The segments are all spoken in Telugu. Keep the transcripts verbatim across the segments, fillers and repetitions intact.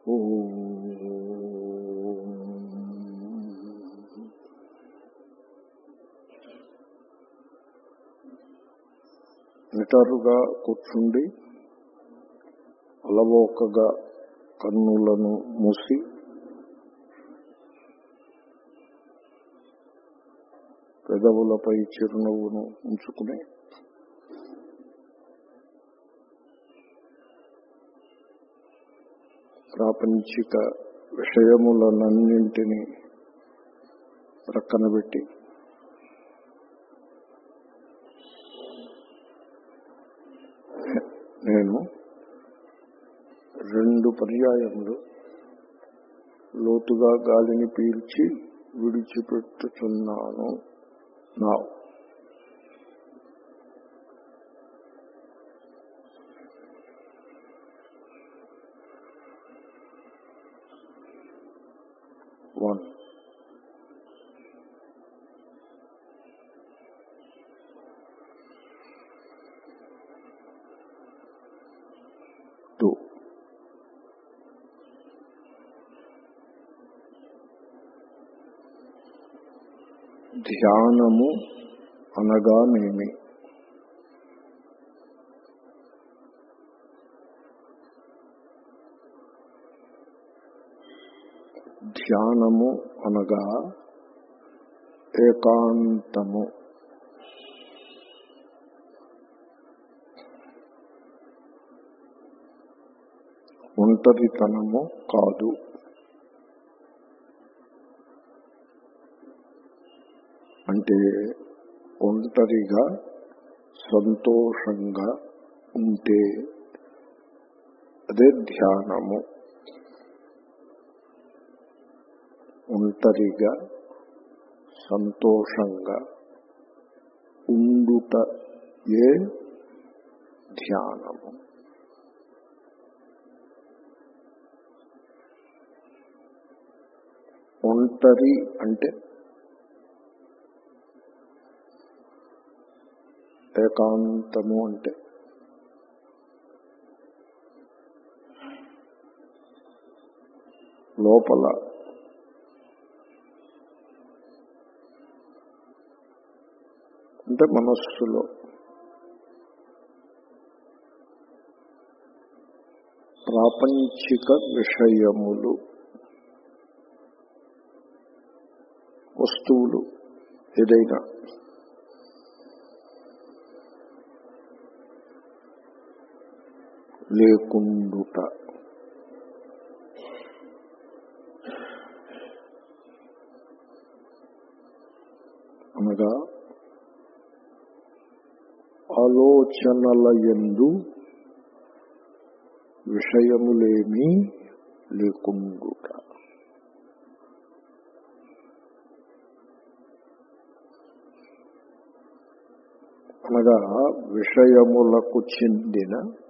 నిటారుగా కూర్చుండి అలవోకగా కన్నులను మూసి పెదవులపై చిరునవ్వును ఉంచుకుని ప్రాపంచిక విషయములనన్నింటినీ ప్రక్కన పెట్టి నేను రెండు పర్యాయములు లోతుగా గాలిని పీల్చి విడిచిపెట్టుచున్నాను. నా వన్ టూ ధ్యానము అనగానేమి? ధ్యానము అనగా ఏకాంతము. ఒంటరితనము కాదు. అంటే ఒంటరిగా సంతోషంగా ఉంటే అదే ధ్యానము. ఒంటరిగా సంతోషంగా ఉండుట ఏ ధ్యానము. ఒంటరి అంటే ఏకాంతము అంటే లోపల అంటే మనస్సులో ప్రాపంచిక విషయములు, వస్తువులు ఏదైనా లేకుండుట. అనగా ఆలోచనల యందు విషయములేమీ లేకుండుట. అనగా విషయములకు చెందిన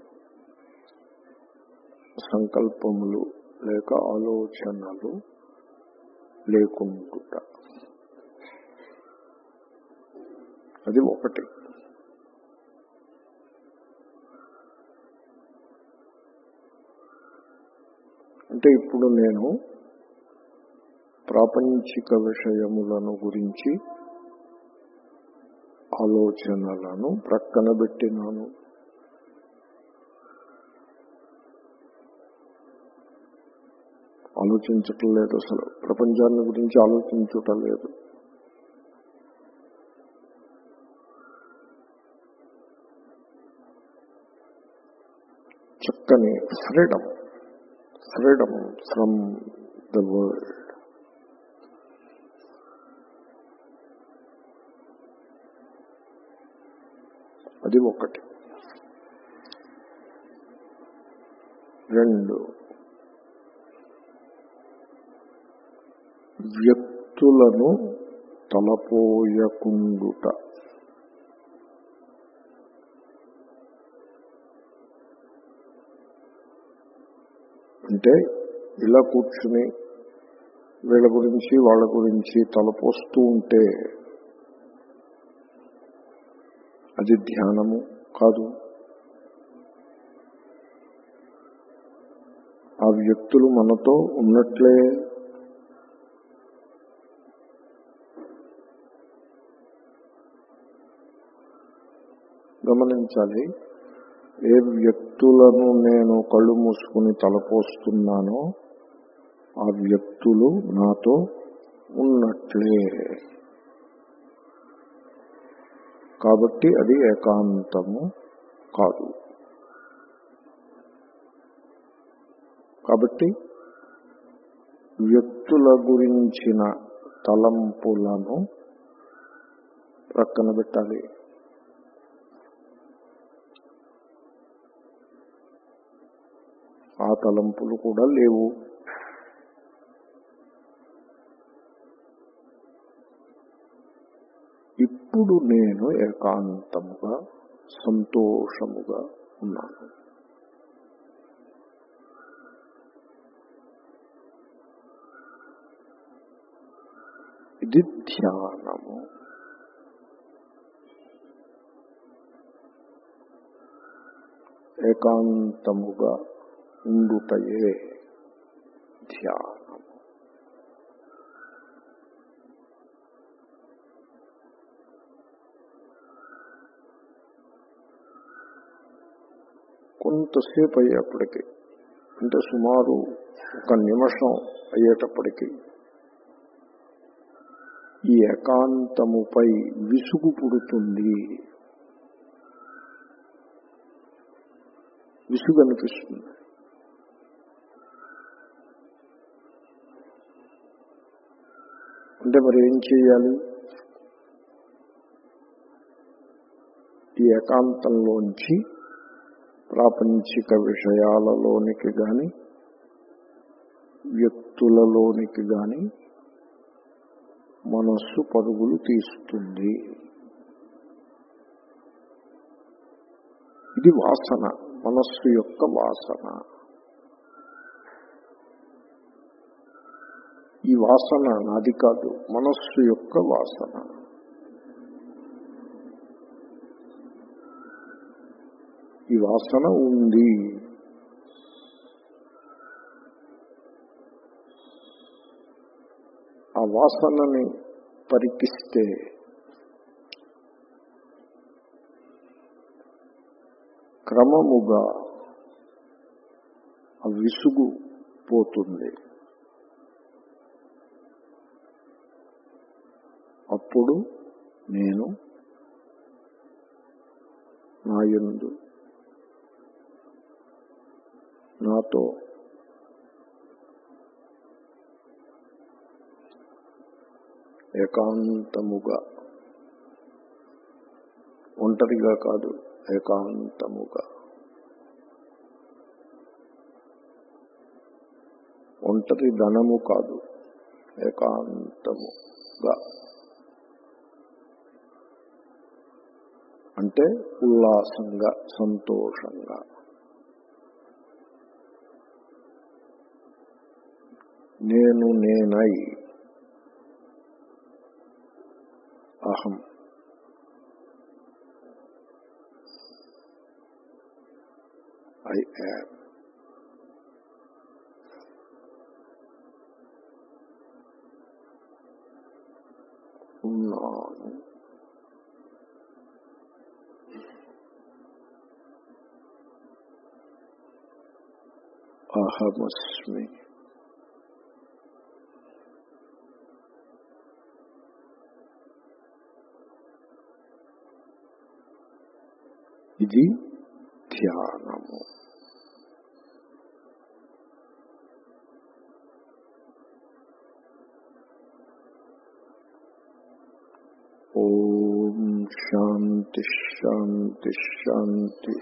సంకల్పములు లేక ఆలోచనలు లేకుండుట. అది ఒకటి. అంటే ఇప్పుడు నేను ప్రాపంచిక విషయములను గురించి ఆలోచనలను ప్రక్కన పెట్టినాను. ఆలోచించటం లేదు. అసలు ప్రపంచాన్ని గురించి ఆలోచించటం లేదు. చక్కని freedom freedom from the world. అది ఒకటి. రెండు, వ్యక్తులను తలపోయకుండుట. అంటే ఇలా కూర్చుని వీళ్ళ గురించి వాళ్ళ గురించి తలపోస్తూ ఉంటే అది ధ్యానము కాదు. ఆ వ్యక్తులు మనతో ఉన్నట్లే. గమనించాలి, ఏ వ్యక్తులను నేను కళ్ళు మూసుకుని తలపోస్తున్నానో ఆ వ్యక్తులు నాతో ఉన్నట్లే. కాబట్టి అది ఏకాంతము కాదు. కాబట్టి వ్యక్తుల గురించిన తలంపులను ప్రక్కన పెట్టాలి. ఆ తలంపులు కూడా లేవు. ఇప్పుడు నేను ఏకాంతముగా సంతోషముగా ఉన్నాను. ఇది ధ్యానము. ఏకాంతముగా ఉండుటయే ధ్యానము. కొంతసేపు అయ్యేప్పటికీ, అంటే సుమారు ఒక నిమిషం అయ్యేటప్పటికీ ఈ ఏకాంతముపై విసుగు పుడుతుంది. విసుగు అనిపిస్తుంది. అంటే మరి ఏం చేయాలి? ఈ ఏకాంతంలోంచి ప్రాపంచిక విషయాలలోనికి గాని వ్యక్తులలోనికి గాని మనస్సు పరుగులు తీస్తుంది. ఇది వాసన, మనస్సు యొక్క వాసన. ఈ వాసన నాది కాదు, మనస్సు యొక్క వాసన. ఈ వాసన ఉంది. ఆ వాసనని పరికిస్తే క్రమముగా ఆ విసుగు పోతుంది. అప్పుడు నేను నాయందు నాతో ఏకాంతముగా, ఒంటరిగా కాదు, ఏకాంతముగా, ఒంటరి ధనము కాదు, ఏకాంతముగా, అంటే ఉల్లాసంగా, సంతోషంగా. నేను నేనై, అహం, ఐ యామ్, ఉన్నాను. అహమస్మి. ఇది ధ్యానము. ఓం శాంతి శాంతి శాంతి.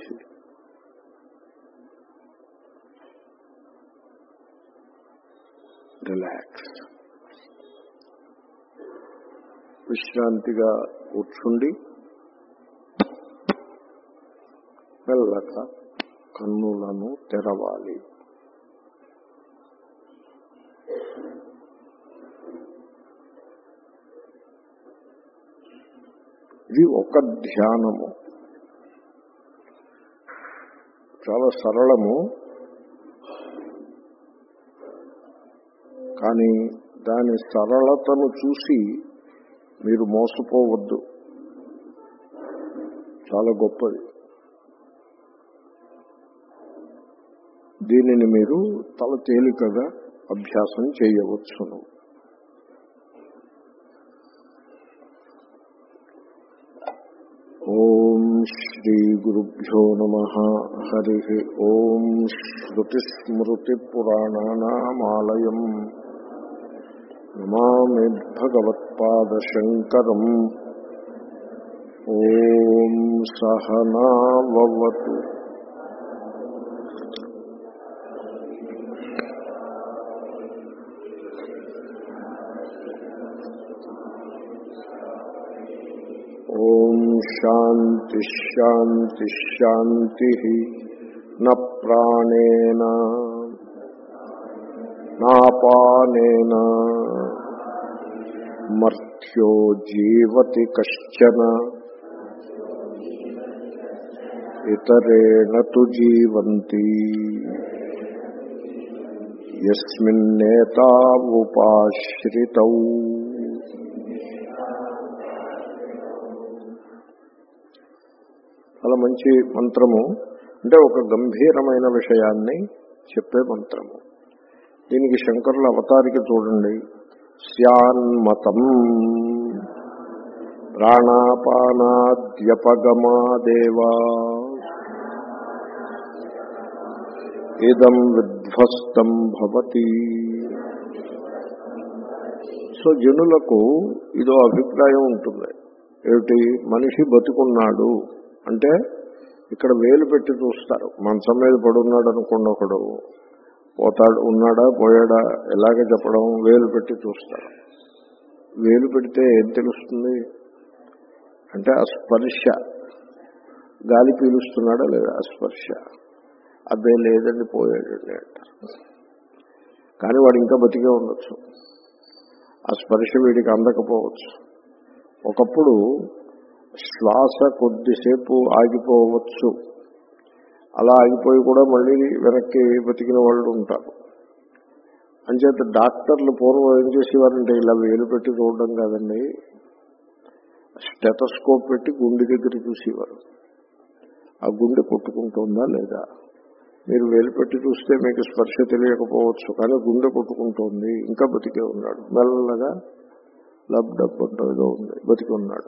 రిలాక్స్. విశ్రాంతిగా కూర్చుండి మెల్లగా కన్నులను తెరవాలి. ఇది ఒక ధ్యానము. చాలా సరళము. కానీ దాని సరళతను చూసి మీరు మోసపోవద్దు. చాలా గొప్పది. దీనిని మీరు తల తేలికగా అభ్యాసం చేయవచ్చును. ఓం శ్రీ గురుభ్యో నమః. హరి ఓం. శ్రుతిస్మృతి పురాణానామాలయం నమామి భగవత్పాదశంకరం. ఓం సహనావవతు. ఓం శాంతి శాంతి శాంతి. న ప్రాణేన నాపానేన మర్త్యో జీవతి కశ్చన ఇతరేణ తు జీవంతి యస్మిన్నేతావుపాశ్రితౌ. చాలా మంచి మంత్రము. అంటే ఒక గంభీరమైన విషయాన్ని చెప్పే మంత్రము. దీనికి శంకరుల అవతారిక చూడండి. స్యాన్మతం ప్రాణాపానాద్యపగమాదేవా ఇదం విధ్వస్తం భవతి. సో జనులకు ఇదో అభిప్రాయం ఉంటుంది. ఏమిటి? మనిషి బతుకున్నాడు అంటే ఇక్కడ వేలు పెట్టి చూస్తారు. మంచం మీద పడున్నాడు అనుకోండి, ఒకడు పోతాడు, ఉన్నాడా పోయాడా ఎలాగ చెప్పడం? వేలు పెట్టి చూస్తారు. వేలు పెడితే ఏం తెలుస్తుంది అంటే ఆ స్పర్శ, గాలి పీలుస్తున్నాడా లేదా ఆ స్పర్శ. అబ్బే లేదండి పోయాడండి అంటారు. కానీ వాడు ఇంకా బతికే ఉండొచ్చు, ఆ స్పర్శ వీడికి అందకపోవచ్చు. ఒకప్పుడు శ్వాస కొద్దిసేపు ఆగిపోవచ్చు, అలా ఆగిపోయి కూడా మళ్ళీ వెనక్కి బతికిన వాళ్ళు ఉంటారు. అంచేత డాక్టర్లు పూర్వం ఏం చేసేవారంటే ఇలా వేలు పెట్టి చూడడం కాదండి, స్టెటస్కోప్ పెట్టి గుండె దగ్గర చూసేవారు. ఆ గుండె కొట్టుకుంటుందా లేదా. మీరు వేలు పెట్టి చూస్తే మీకు స్పర్శ తెలియకపోవచ్చు, కానీ గుండె కొట్టుకుంటోంది, ఇంకా బతికే ఉన్నాడు. మెల్లగా లబ్ డబ్ అంటూ ఏదో ఉంది, బతికి ఉన్నాడు.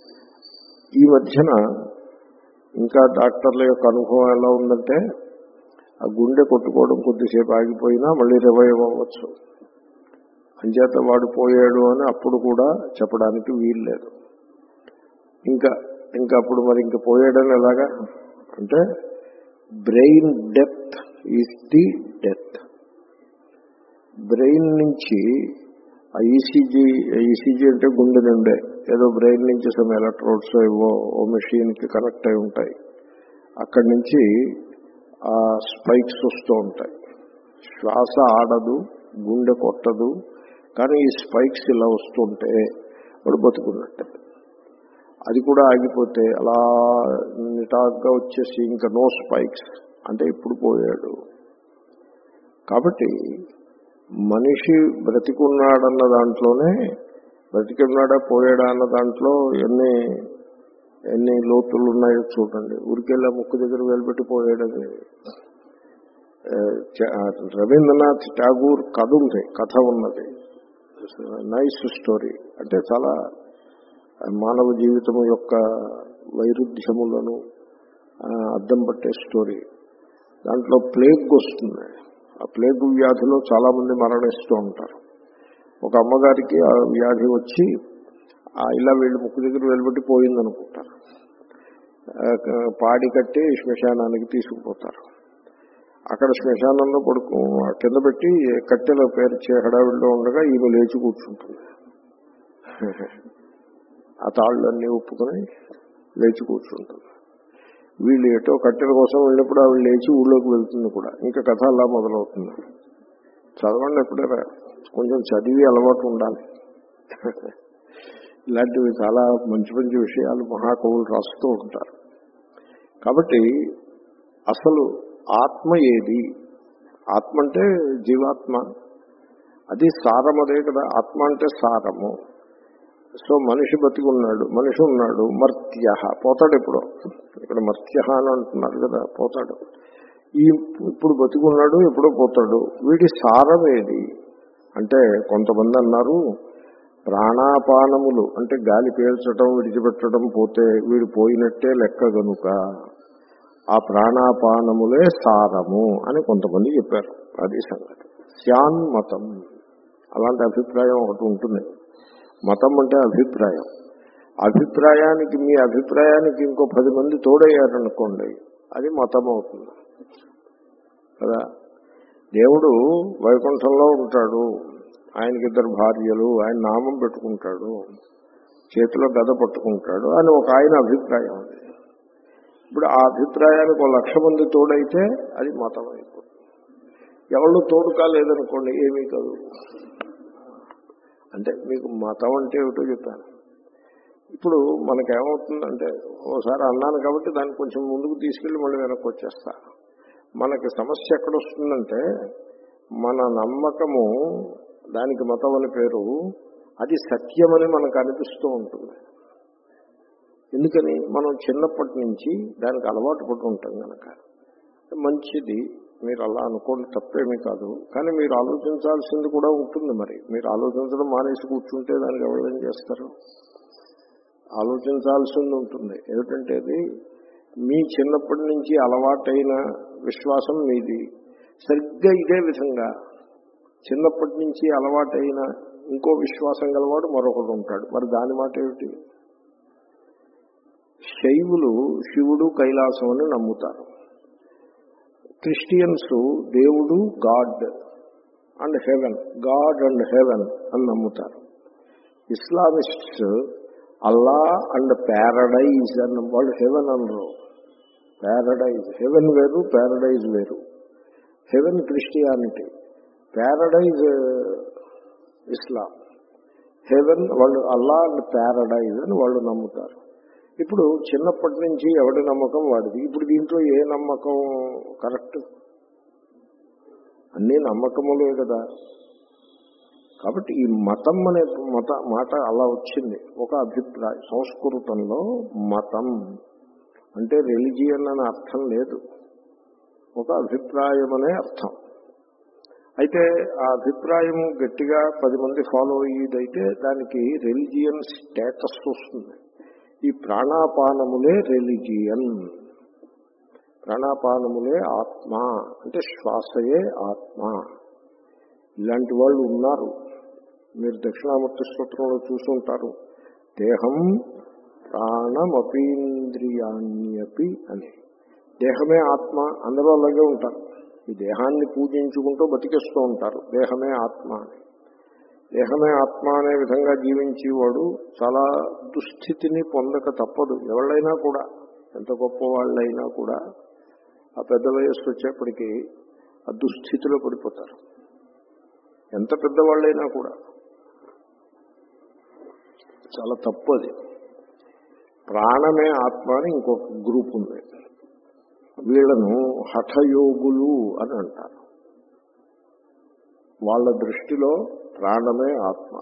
ఈ మధ్యన ఇంకా డాక్టర్ల యొక్క అనుభవం ఎలా ఉందంటే ఆ గుండె కొట్టుకోవడం కొద్దిసేపు ఆగిపోయినా మళ్ళీ రివైవ్ అవ్వచ్చు. అంచేత వాడు పోయాడు అని అప్పుడు కూడా చెప్పడానికి వీలు లేదు. ఇంకా ఇంకా అప్పుడు మరి ఇంకా పోయాడని ఎలాగా అంటే brain death is the death. Brain నుంచి ఆ ఈసీజీ, ఈసీజీ అంటే గుండె నుండే ఏదో బ్రెయిన్ నుంచి సమ్ ఎలక్ట్రోడ్స్ ఏవో ఓ మెషిన్కి కనెక్ట్ అయి ఉంటాయి. అక్కడి నుంచి ఆ స్పైక్స్ వస్తూ ఉంటాయి. శ్వాస ఆడదు, గుండె కొట్టదు, కానీ ఈ స్పైక్స్ ఇలా వస్తుంటే వాడు బతుకున్నట్టే. అది కూడా ఆగిపోతే అలా నిటాగ్గా వచ్చేసి ఇంకా నో స్పైక్స్ అంటే ఇప్పుడు పోయాడు. కాబట్టి మనిషి బ్రతికున్నాడన్న దాంట్లోనే, బ్రతికున్నాడా పోయాడా అన్న దాంట్లో ఎన్ని ఎన్ని లోతులు ఉన్నాయో చూడండి. ఊరికెళ్ళా ముక్కు దగ్గర వేలుపెట్టి పోయాడని రవీంద్రనాథ్ ఠాగూర్ కథ ఉంది, కథ ఉన్నది, నైస్ స్టోరీ. అంటే చాలా మానవ జీవితం యొక్క వైరుధ్యములను అద్దం పట్టే స్టోరీ. దాంట్లో ప్లేగ్ వస్తుంది. ఆ ప్లేగ్ వ్యాధిలో చాలా మంది మరణిస్తూ ఉంటారు. ఒక అమ్మగారికి ఆ వ్యాధి వచ్చి ఇలా వీళ్ళు ముక్కు దగ్గర వెలుబెట్టి పోయిందనుకుంటారు. పాడి కట్టి శ్మశానానికి తీసుకుపోతారు. అక్కడ శ్మశానంలో పడుకో కింద పెట్టి కట్టెలో పేర్చే హడావిడిలో ఉండగా ఈమె లేచి కూర్చుంటుంది. ఆ తాళ్ళన్నీ ఒప్పుకొని లేచి కూర్చుంటుంది. వీళ్ళు ఏటో కట్టెల కోసం వెళ్ళినప్పుడు ఆవిడ లేచి ఊళ్ళోకి వెళ్తుంది కూడా. ఇంకా కథ అలా మొదలవుతుంది. చదవండి ఎప్పుడైనా, కొంచెం చదివి అలవాటు ఉండాలి. ఇలాంటివి చాలా మంచి మంచి విషయాలు మహాకవులు రాస్తూ ఉంటారు. కాబట్టి అసలు ఆత్మ ఏది? ఆత్మ అంటే జీవాత్మ. అది సారం అదే కదా, ఆత్మ అంటే సారము. సో మనిషి బతికున్నాడు, మనిషి ఉన్నాడు, మర్త్య పోతాడు. ఇప్పుడు ఇక్కడ మర్త్య అని అంటున్నారు కదా, పోతాడు. ఈ ఇప్పుడు బతికున్నాడు, ఎప్పుడో పోతాడు. వీడి సారం ఏది అంటే కొంతమంది అన్నారు ప్రాణాపానములు అంటే గాలి పీల్చడం విడిచిపెట్టడం పోతే వీడు పోయినట్టే లెక్క గనుక ఆ ప్రాణాపానములే సారము అని కొంతమంది చెప్పారు. అది సంగతి. స్యాన్మతం అలాంటి అభిప్రాయం ఒకటి ఉంటుంది. మతం అంటే అభిప్రాయం. అభిప్రాయానికి మీ అభిప్రాయానికి ఇంకో పది మంది తోడయ్యారనుకోండి, అది మతం అవుతుంది కదా. దేవుడు వైకుంఠంలో ఉంటాడు, ఆయనకి ఇద్దరు భార్యలు, ఆయన నామం పెట్టుకుంటాడు, చేతిలో గద పట్టుకుంటాడు అని ఒక ఆయన అభిప్రాయం. అది ఇప్పుడు ఆ అభిప్రాయానికి ఒక లక్ష మంది తోడైతే అది మతం అయిపోతుంది. ఎవరు తోడు కాలేదనుకోండి, ఏమీ కాదు. అంటే మీకు మతం అంటే ఏమిటో చెప్తాను. ఇప్పుడు మనకేమవుతుందంటే, ఓసారి అన్నాను కాబట్టి దాన్ని కొంచెం ముందుకు తీసుకెళ్ళి మళ్ళీ వెనక్కి వచ్చేస్తా. మనకి సమస్య ఎక్కడొస్తుందంటే, మన నమ్మకము, దానికి మతం అని పేరు, అది సత్యమని మనకు అనిపిస్తూ ఉంటుంది. ఎందుకని? మనం చిన్నప్పటి నుంచి దానికి అలవాటు పడి ఉంటాం కనుక. మంచిది, మీరు అలా అనుకోండి, తప్పేమీ కాదు. కానీ మీరు ఆలోచించాల్సింది కూడా ఉంటుంది. మరి మీరు ఆలోచించడం మానేసి కూర్చుంటే దానికి ఎవరు ఏం చేస్తారు? ఆలోచించాల్సింది ఉంటుంది. ఏమిటంటే అది మీ చిన్నప్పటి నుంచి అలవాటైన విశ్వాసం మీది. సరిగ్గా ఇదే విధంగా చిన్నప్పటి నుంచి అలవాటైన ఇంకో విశ్వాసం గలవాడు మరొకడు ఉంటాడు. మరి దాని మాట ఏమిటి? శైవులు శివుడు కైలాసం అని నమ్ముతారు. క్రిస్టియన్స్ దేవుడు God and heaven, God and heaven అని నమ్ముతారు. ఇస్లామిస్ట్స్ అల్లా అండ్ ప్యారడైజ్ అని, వాళ్ళు హెవెన్ అనరు, ప్యారడైజ్. హెవెన్ వేరు, ప్యారడైజ్ వేరు. Heaven Christianity, paradise Islam. Heaven వాళ్ళు అల్లా అండ్ ప్యారడైజ్ అని వాళ్ళు నమ్ముతారు. ఇప్పుడు చిన్నప్పటి నుంచి ఎవడి నమ్మకం వాడిది. ఇప్పుడు దీంట్లో ఏ నమ్మకం కరెక్ట్? అన్నీ నమ్మకములే కదా. కాబట్టి ఈ మతం అనే మత మాట అలా వచ్చింది. ఒక అభిప్రాయం. సంస్కృతంలో మతం అంటే రిలిజియన్ అనే అర్థం లేదు, ఒక అభిప్రాయం అనే అర్థం. అయితే ఆ అభిప్రాయం గట్టిగా పది మంది ఫాలో అయ్యేదైతే దానికి రిలిజియన్ స్టేటస్ వస్తుంది. ఈ ప్రాణాపానములే రిలిజియన్, ప్రాణాపానములే ఆత్మ అంటే శ్వాసయే ఆత్మ. ఇలాంటి వాళ్ళు ఉన్నారు. మీరు దక్షిణామూర్తి స్తోత్రంలో చూసుంటారు. దేహం ప్రాణమపీంద్రియాణ్యపి అని. దేహమే ఆత్మ, అందరూ అలాగే ఉంటారు. ఈ దేహాన్ని పూజించుకుంటూ బతికేస్తూ ఉంటారు. దేహమే ఆత్మ అని. దేహమే ఆత్మ అనే విధంగా జీవించేవాడు చాలా దుస్థితిని పొందక తప్పదు. ఎవళ్ళైనా కూడా, ఎంత గొప్ప వాళ్ళైనా కూడా ఆ పెద్ద వయస్సు వచ్చేప్పటికీ ఆ దుస్థితిలో పడిపోతారు. ఎంత పెద్దవాళ్ళైనా కూడా చాలా తప్పది. ప్రాణమే ఆత్మ అని ఇంకొక గ్రూప్ ఉంది. వీళ్ళను హఠయోగులు అని అంటారు. వాళ్ళ దృష్టిలో ప్రాణమే ఆత్మ.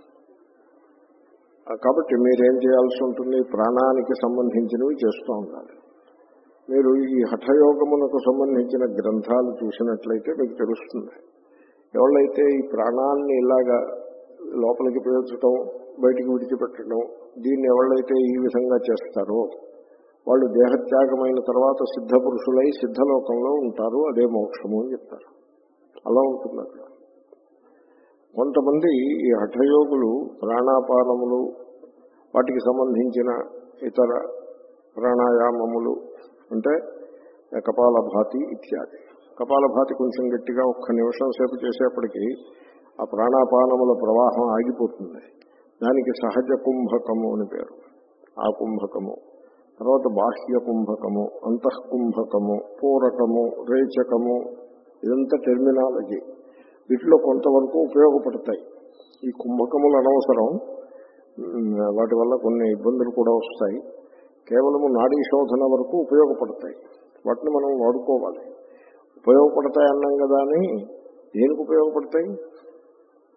కాబట్టి మీరేం చేయాల్సి ఉంటుంది? ప్రాణానికి సంబంధించినవి చేస్తూ ఉండాలి. మీరు ఈ హఠయోగమునకు సంబంధించిన గ్రంథాలు చూసినట్లయితే మీకు తెలుస్తుంది. ఎవరైతే ఈ ప్రాణాన్ని ఇలాగా లోపలికి పీల్చడం, బయటికి విడిచిపెట్టడం, దీన్ని ఎవరైతే ఈ విధంగా చేస్తారో వాళ్ళు దేహత్యాగమైన తర్వాత సిద్ధ పురుషులై సిద్ధలోకంలో ఉంటారు. అదే మోక్షము అని చెప్తారు. అలా ఉంటుంది అక్కడ. కొంతమంది ఈ హఠయోగులు ప్రాణాపానములు, వాటికి సంబంధించిన ఇతర ప్రాణాయామములు అంటే కపాలభాతి ఇత్యాది. కపాలభాతి కొంచెం గట్టిగా ఒక్క నిమిషం సేపు చేసేప్పటికీ ఆ ప్రాణాపానముల ప్రవాహం ఆగిపోతుంది. దానికి సహజ కుంభకము అని పేరు. ఆ కుంభకము తర్వాత బాహ్య కుంభకము, అంతఃకుంభకము, పూరకము, రేచకము, ఇదంతా టెర్మినాలజీ. వీటిలో కొంతవరకు ఉపయోగపడతాయి. ఈ కుంభకములు అనవసరం, వాటి వల్ల కొన్ని ఇబ్బందులు కూడా వస్తాయి. కేవలము నాడీ శోధన వరకు ఉపయోగపడతాయి. వాటిని మనం వాడుకోవాలి. ఉపయోగపడతాయి అన్నాం కదా అని దేనికి ఉపయోగపడతాయి?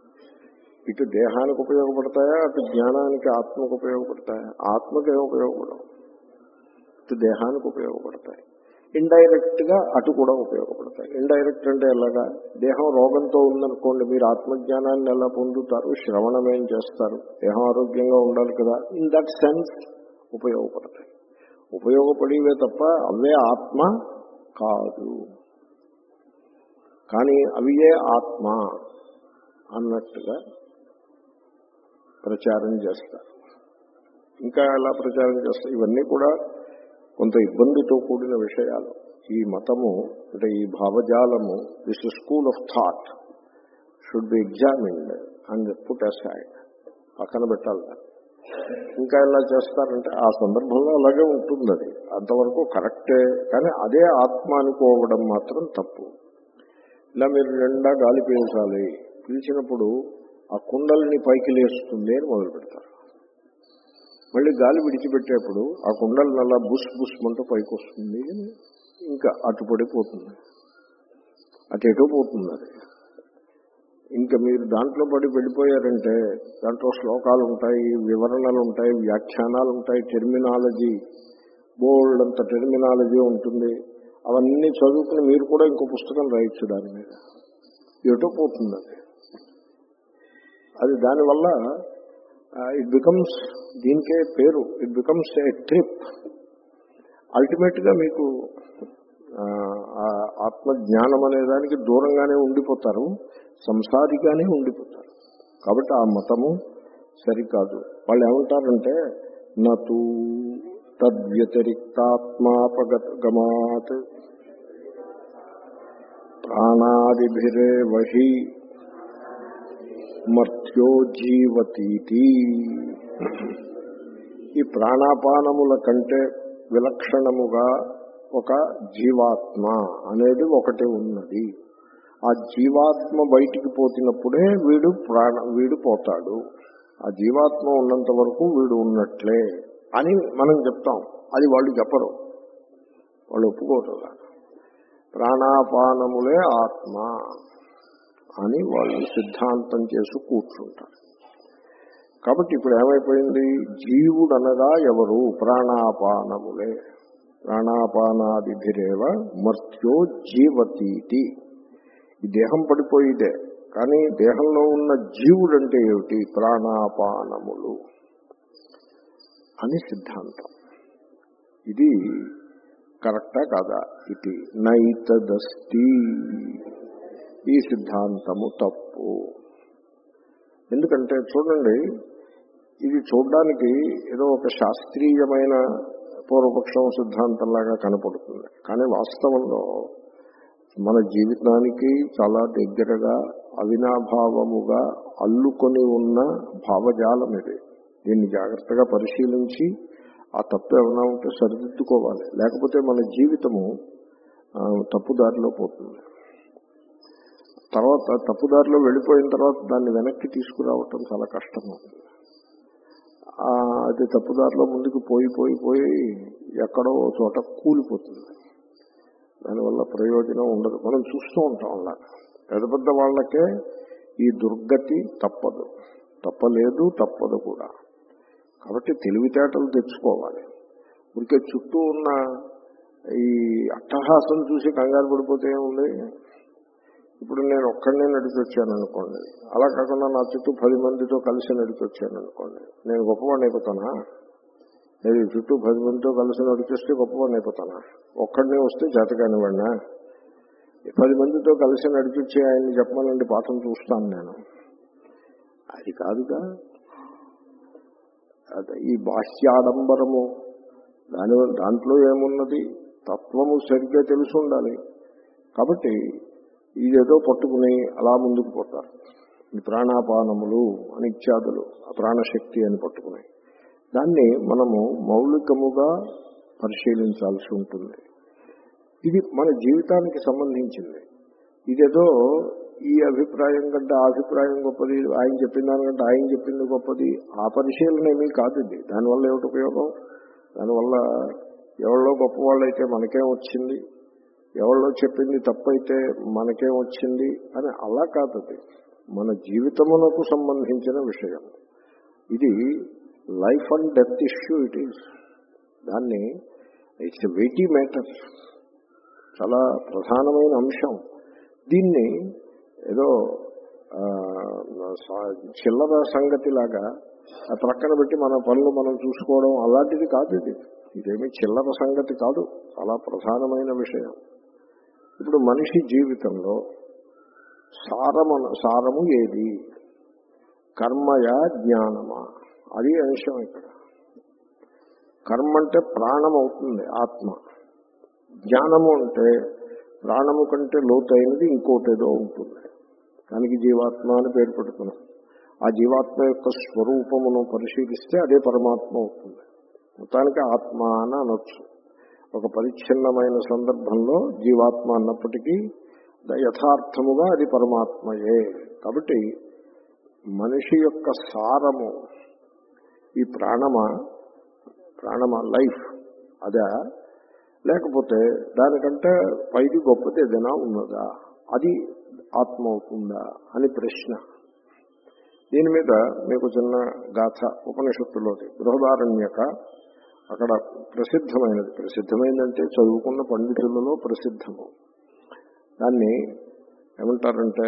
ఇటు దేహానికి ఉపయోగపడతాయా, అటు జ్ఞానానికి ఆత్మకు ఉపయోగపడతాయా? ఆత్మకే ఉపయోగపడవు, ఇటు దేహానికి ఉపయోగపడతాయి. ఇండైరెక్ట్ గా అటు కూడా ఉపయోగపడతాయి. ఇండైరెక్ట్ అంటే ఎలాగా? దేహం రోగంతో ఉందనుకోండి, మీరు ఆత్మజ్ఞానాన్ని ఎలా పొందుతారు? శ్రవణం ఏం చేస్తారు? దేహం ఆరోగ్యంగా ఉండాలి కదా. ఇన్ దట్ సెన్స్ ఉపయోగపడతాయి. ఉపయోగపడేవే తప్ప అవే ఆత్మ కాదు. కానీ అవియే ఆత్మ అన్నట్టుగా ప్రచారం చేస్తారు. ఇంకా ఎలా ప్రచారం చేస్తారు? ఇవన్నీ కూడా కొంత ఇబ్బందితో కూడిన విషయాలు. ఈ మతము అంటే ఈ భావజాలము, this school of thought should be examined and put aside, పక్కన పెట్టాలి. ఇంకా ఎలా చేస్తారంటే ఆ సందర్భంలో అలాగే ఉంటుంది, అది అంతవరకు కరెక్టే. కానీ అదే ఆత్మ అనుకోవడం మాత్రం తప్పు. ఇలా మీరు నిండా గాలి పీల్చాలి, పీల్చినప్పుడు ఆ కుండల్ని పైకి లేస్తుంది అని మొదలు పెడతారు. మళ్ళీ గాలి విడిచిపెట్టేప్పుడు ఆ కుండలు అలా బుస్ బుస్ మంటూ పైకి వస్తుంది, ఇంకా అటు పడిపోతుంది, అటు ఎటో పోతుంది. అది ఇంకా మీరు దాంట్లో పడి వెళ్ళిపోయారంటే దాంట్లో శ్లోకాలు ఉంటాయి, వివరణలు ఉంటాయి, వ్యాఖ్యానాలు ఉంటాయి, టెర్మినాలజీ, బోల్డ్ అంత టెర్మినాలజీ ఉంటుంది. అవన్నీ చదువుకుని మీరు కూడా ఇంకో పుస్తకం రాయొచ్చు దాని మీద. ఎటో పోతుంది అది. అది దానివల్ల ఇట్ బికమ్స్, దీనికే పేరు, it becomes a trip. Ultimate గా మీకు ఆత్మజ్ఞానం అనే దానికి దూరంగానే ఉండిపోతారు, సంసారిగానే ఉండిపోతారు. కాబట్టి ఆ మతము సరికాదు. వాళ్ళు ఏమంటారంటే నతు తద్వ్యతిరిక్తాత్మాపగమాత్ ప్రాణాదిభిరేవహి మర్త్యో జీవతీతి. ఈ ప్రాణాపానముల కంటే విలక్షణముగా ఒక జీవాత్మ అనేది ఒకటి ఉన్నది. ఆ జీవాత్మ బయటికి పోతున్నప్పుడే వీడు ప్రాణ వీడు పోతాడు. ఆ జీవాత్మ ఉన్నంత వరకు వీడు ఉన్నట్లే అని మనం చెప్తాం. అది వాళ్ళు చెప్పరు, వాళ్ళు ఒప్పుకోరు. ప్రాణాపానములే ఆత్మ అని వాళ్ళు సిద్ధాంతం చేసి కూర్చుంటారు. కాబట్టి ఇప్పుడు ఏమైపోయింది? జీవుడు అనగా ఎవరు? ప్రాణాపానములే. ప్రాణాపానాదిభిరేవ మర్త్యో జీవతీతి. ఈ దేహం పడిపోయిదే, కానీ దేహంలో ఉన్న జీవుడు అంటే ఏమిటి? ప్రాణాపానములు అని సిద్ధాంతం. ఇది కరెక్టా కాదా? ఇది నైతదస్తి. ఈ సిద్ధాంతము తప్పు. ఎందుకంటే చూడండి, ఇది చూడడానికి ఏదో ఒక శాస్త్రీయమైన పూర్వపక్షం సిద్ధాంతంలాగా కనపడుతుంది. కానీ వాస్తవంలో మన జీవితానికి చాలా దగ్గరగా అవినాభావముగా అల్లుకొని ఉన్న భావజాలం ఇది. దీన్ని జాగ్రత్తగా పరిశీలించి ఆ తప్పు ఏమైనా ఉంటే సరిదిద్దుకోవాలి. లేకపోతే మన జీవితము తప్పుదారిలో పోతుంది. తర్వాత తప్పుదారిలో వెళ్ళిపోయిన తర్వాత దాన్ని వెనక్కి తీసుకురావటం చాలా కష్టం అవుతుంది. అది తప్పుదారిలో ముందుకు పోయి పోయి పోయి ఎక్కడో చోట కూలిపోతుంది. దానివల్ల ప్రయోజనం ఉండదు. మనం చూస్తూ ఉంటాం అలా. పెద్ద పెద్ద వాళ్ళకే ఈ దుర్గతి తప్పదు, తప్పలేదు, తప్పదు కూడా. కాబట్టి తెలివితేటలు తెచ్చుకోవాలి. ఊరికే చుట్టూ ఉన్న ఈ అట్టహాసం చూసి కంగారు పడిపోతే ఏముంది? ఇప్పుడు నేను ఒక్కడనే నడిచి వచ్చాను అనుకోండి, అలా కాకుండా నా చుట్టూ పది మందితో కలిసి నడిచి వచ్చాను అనుకోండి, నేను గొప్పవాడిని అయిపోతానా? నేను చుట్టూ పది మందితో కలిసి నడిచొస్తే గొప్పవాడిని అయిపోతానా? ఒక్కడనే వస్తే చేతకానివాడినా? పది మందితో కలిసి నడిచొచ్చి ఆయన్ని చెప్పమనండి, పాఠం చూస్తాను నేను. అది కాదుగా. ఈ బాహ్యాడంబరము దాని దాంట్లో ఏమున్నది? తత్వము సరిగ్గా తెలిసి ఉండాలి. కాబట్టి ఇదేదో పట్టుకుని అలా ముందుకు పోతారు. ఈ ప్రాణాపానములు అనిత్యాదులు, ఆ ప్రాణశక్తి అని పట్టుకుని దాన్ని మనము మౌలికముగా పరిశీలించాల్సి ఉంటుంది. ఇది మన జీవితానికి సంబంధించింది. ఇదేదో ఈ అభిప్రాయం కంటే ఆ అభిప్రాయం గొప్పది, ఆయన చెప్పిన దానికంటే ఆయన చెప్పింది గొప్పది, ఆ పరిశీలన ఏమీ కాదు ఇది. దానివల్ల ఏమిటి ఉపయోగం? దానివల్ల ఎవరో గొప్పవాళ్ళు అయితే మనకేం వచ్చింది, ఎవరో చెప్పింది తప్పైతే మనకేం వచ్చింది అని అలా కాదు. మన జీవితమునకు సంబంధించిన విషయం. ఇది life and death issue. It is దాన్ని ఇట్స్ ఎ వెయిటీ మ్యాటర్, చాలా ప్రధానమైన అంశం. దీన్ని ఏదో చిల్లర సంగతిలాగా ప్రక్కన పెట్టి మన పనులు మనం చూసుకోవడం అలాంటిది కాదు. ఇది ఇదేమీ చిల్లర సంగతి కాదు, చాలా ప్రధానమైన విషయం. ఇప్పుడు మనిషి జీవితంలో సారము సారము ఏది? కర్మయా జ్ఞానమా? అది అంశం ఇక్కడ. కర్మ అంటే ప్రాణం అవుతుంది, ఆత్మ. జ్ఞానము అంటే ప్రాణము కంటే లోతైనది ఇంకోటేదో ఉంటుంది, దానికి జీవాత్మ అని పేరు పెడుతున్నాం. ఆ జీవాత్మ యొక్క స్వరూపమును పరిశీలిస్తే అదే పరమాత్మ అవుతుంది. మొత్తానికి ఆత్మ అని అనొచ్చు. ఒక పరిచ్ఛిన్నమైన సందర్భంలో జీవాత్మ అన్నప్పటికీ యథార్థముగా అది పరమాత్మయే. కాబట్టి మనిషి యొక్క సారము ఈ ప్రాణమా, ప్రాణమా లైఫ్ అదా, లేకపోతే దానికంటే పైది గొప్పది ఏదైనా ఉన్నదా, అది ఆత్మ అవుతుందా అని ప్రశ్న. దీని మీద మీకు చిన్న గాథ ఉపనిషత్తులోది బృహదారణ్యక, అక్కడ ప్రసిద్ధమైనది. ప్రసిద్ధమైందంటే చదువుకున్న పండితులలో ప్రసిద్ధము. దాన్ని ఏమంటారంటే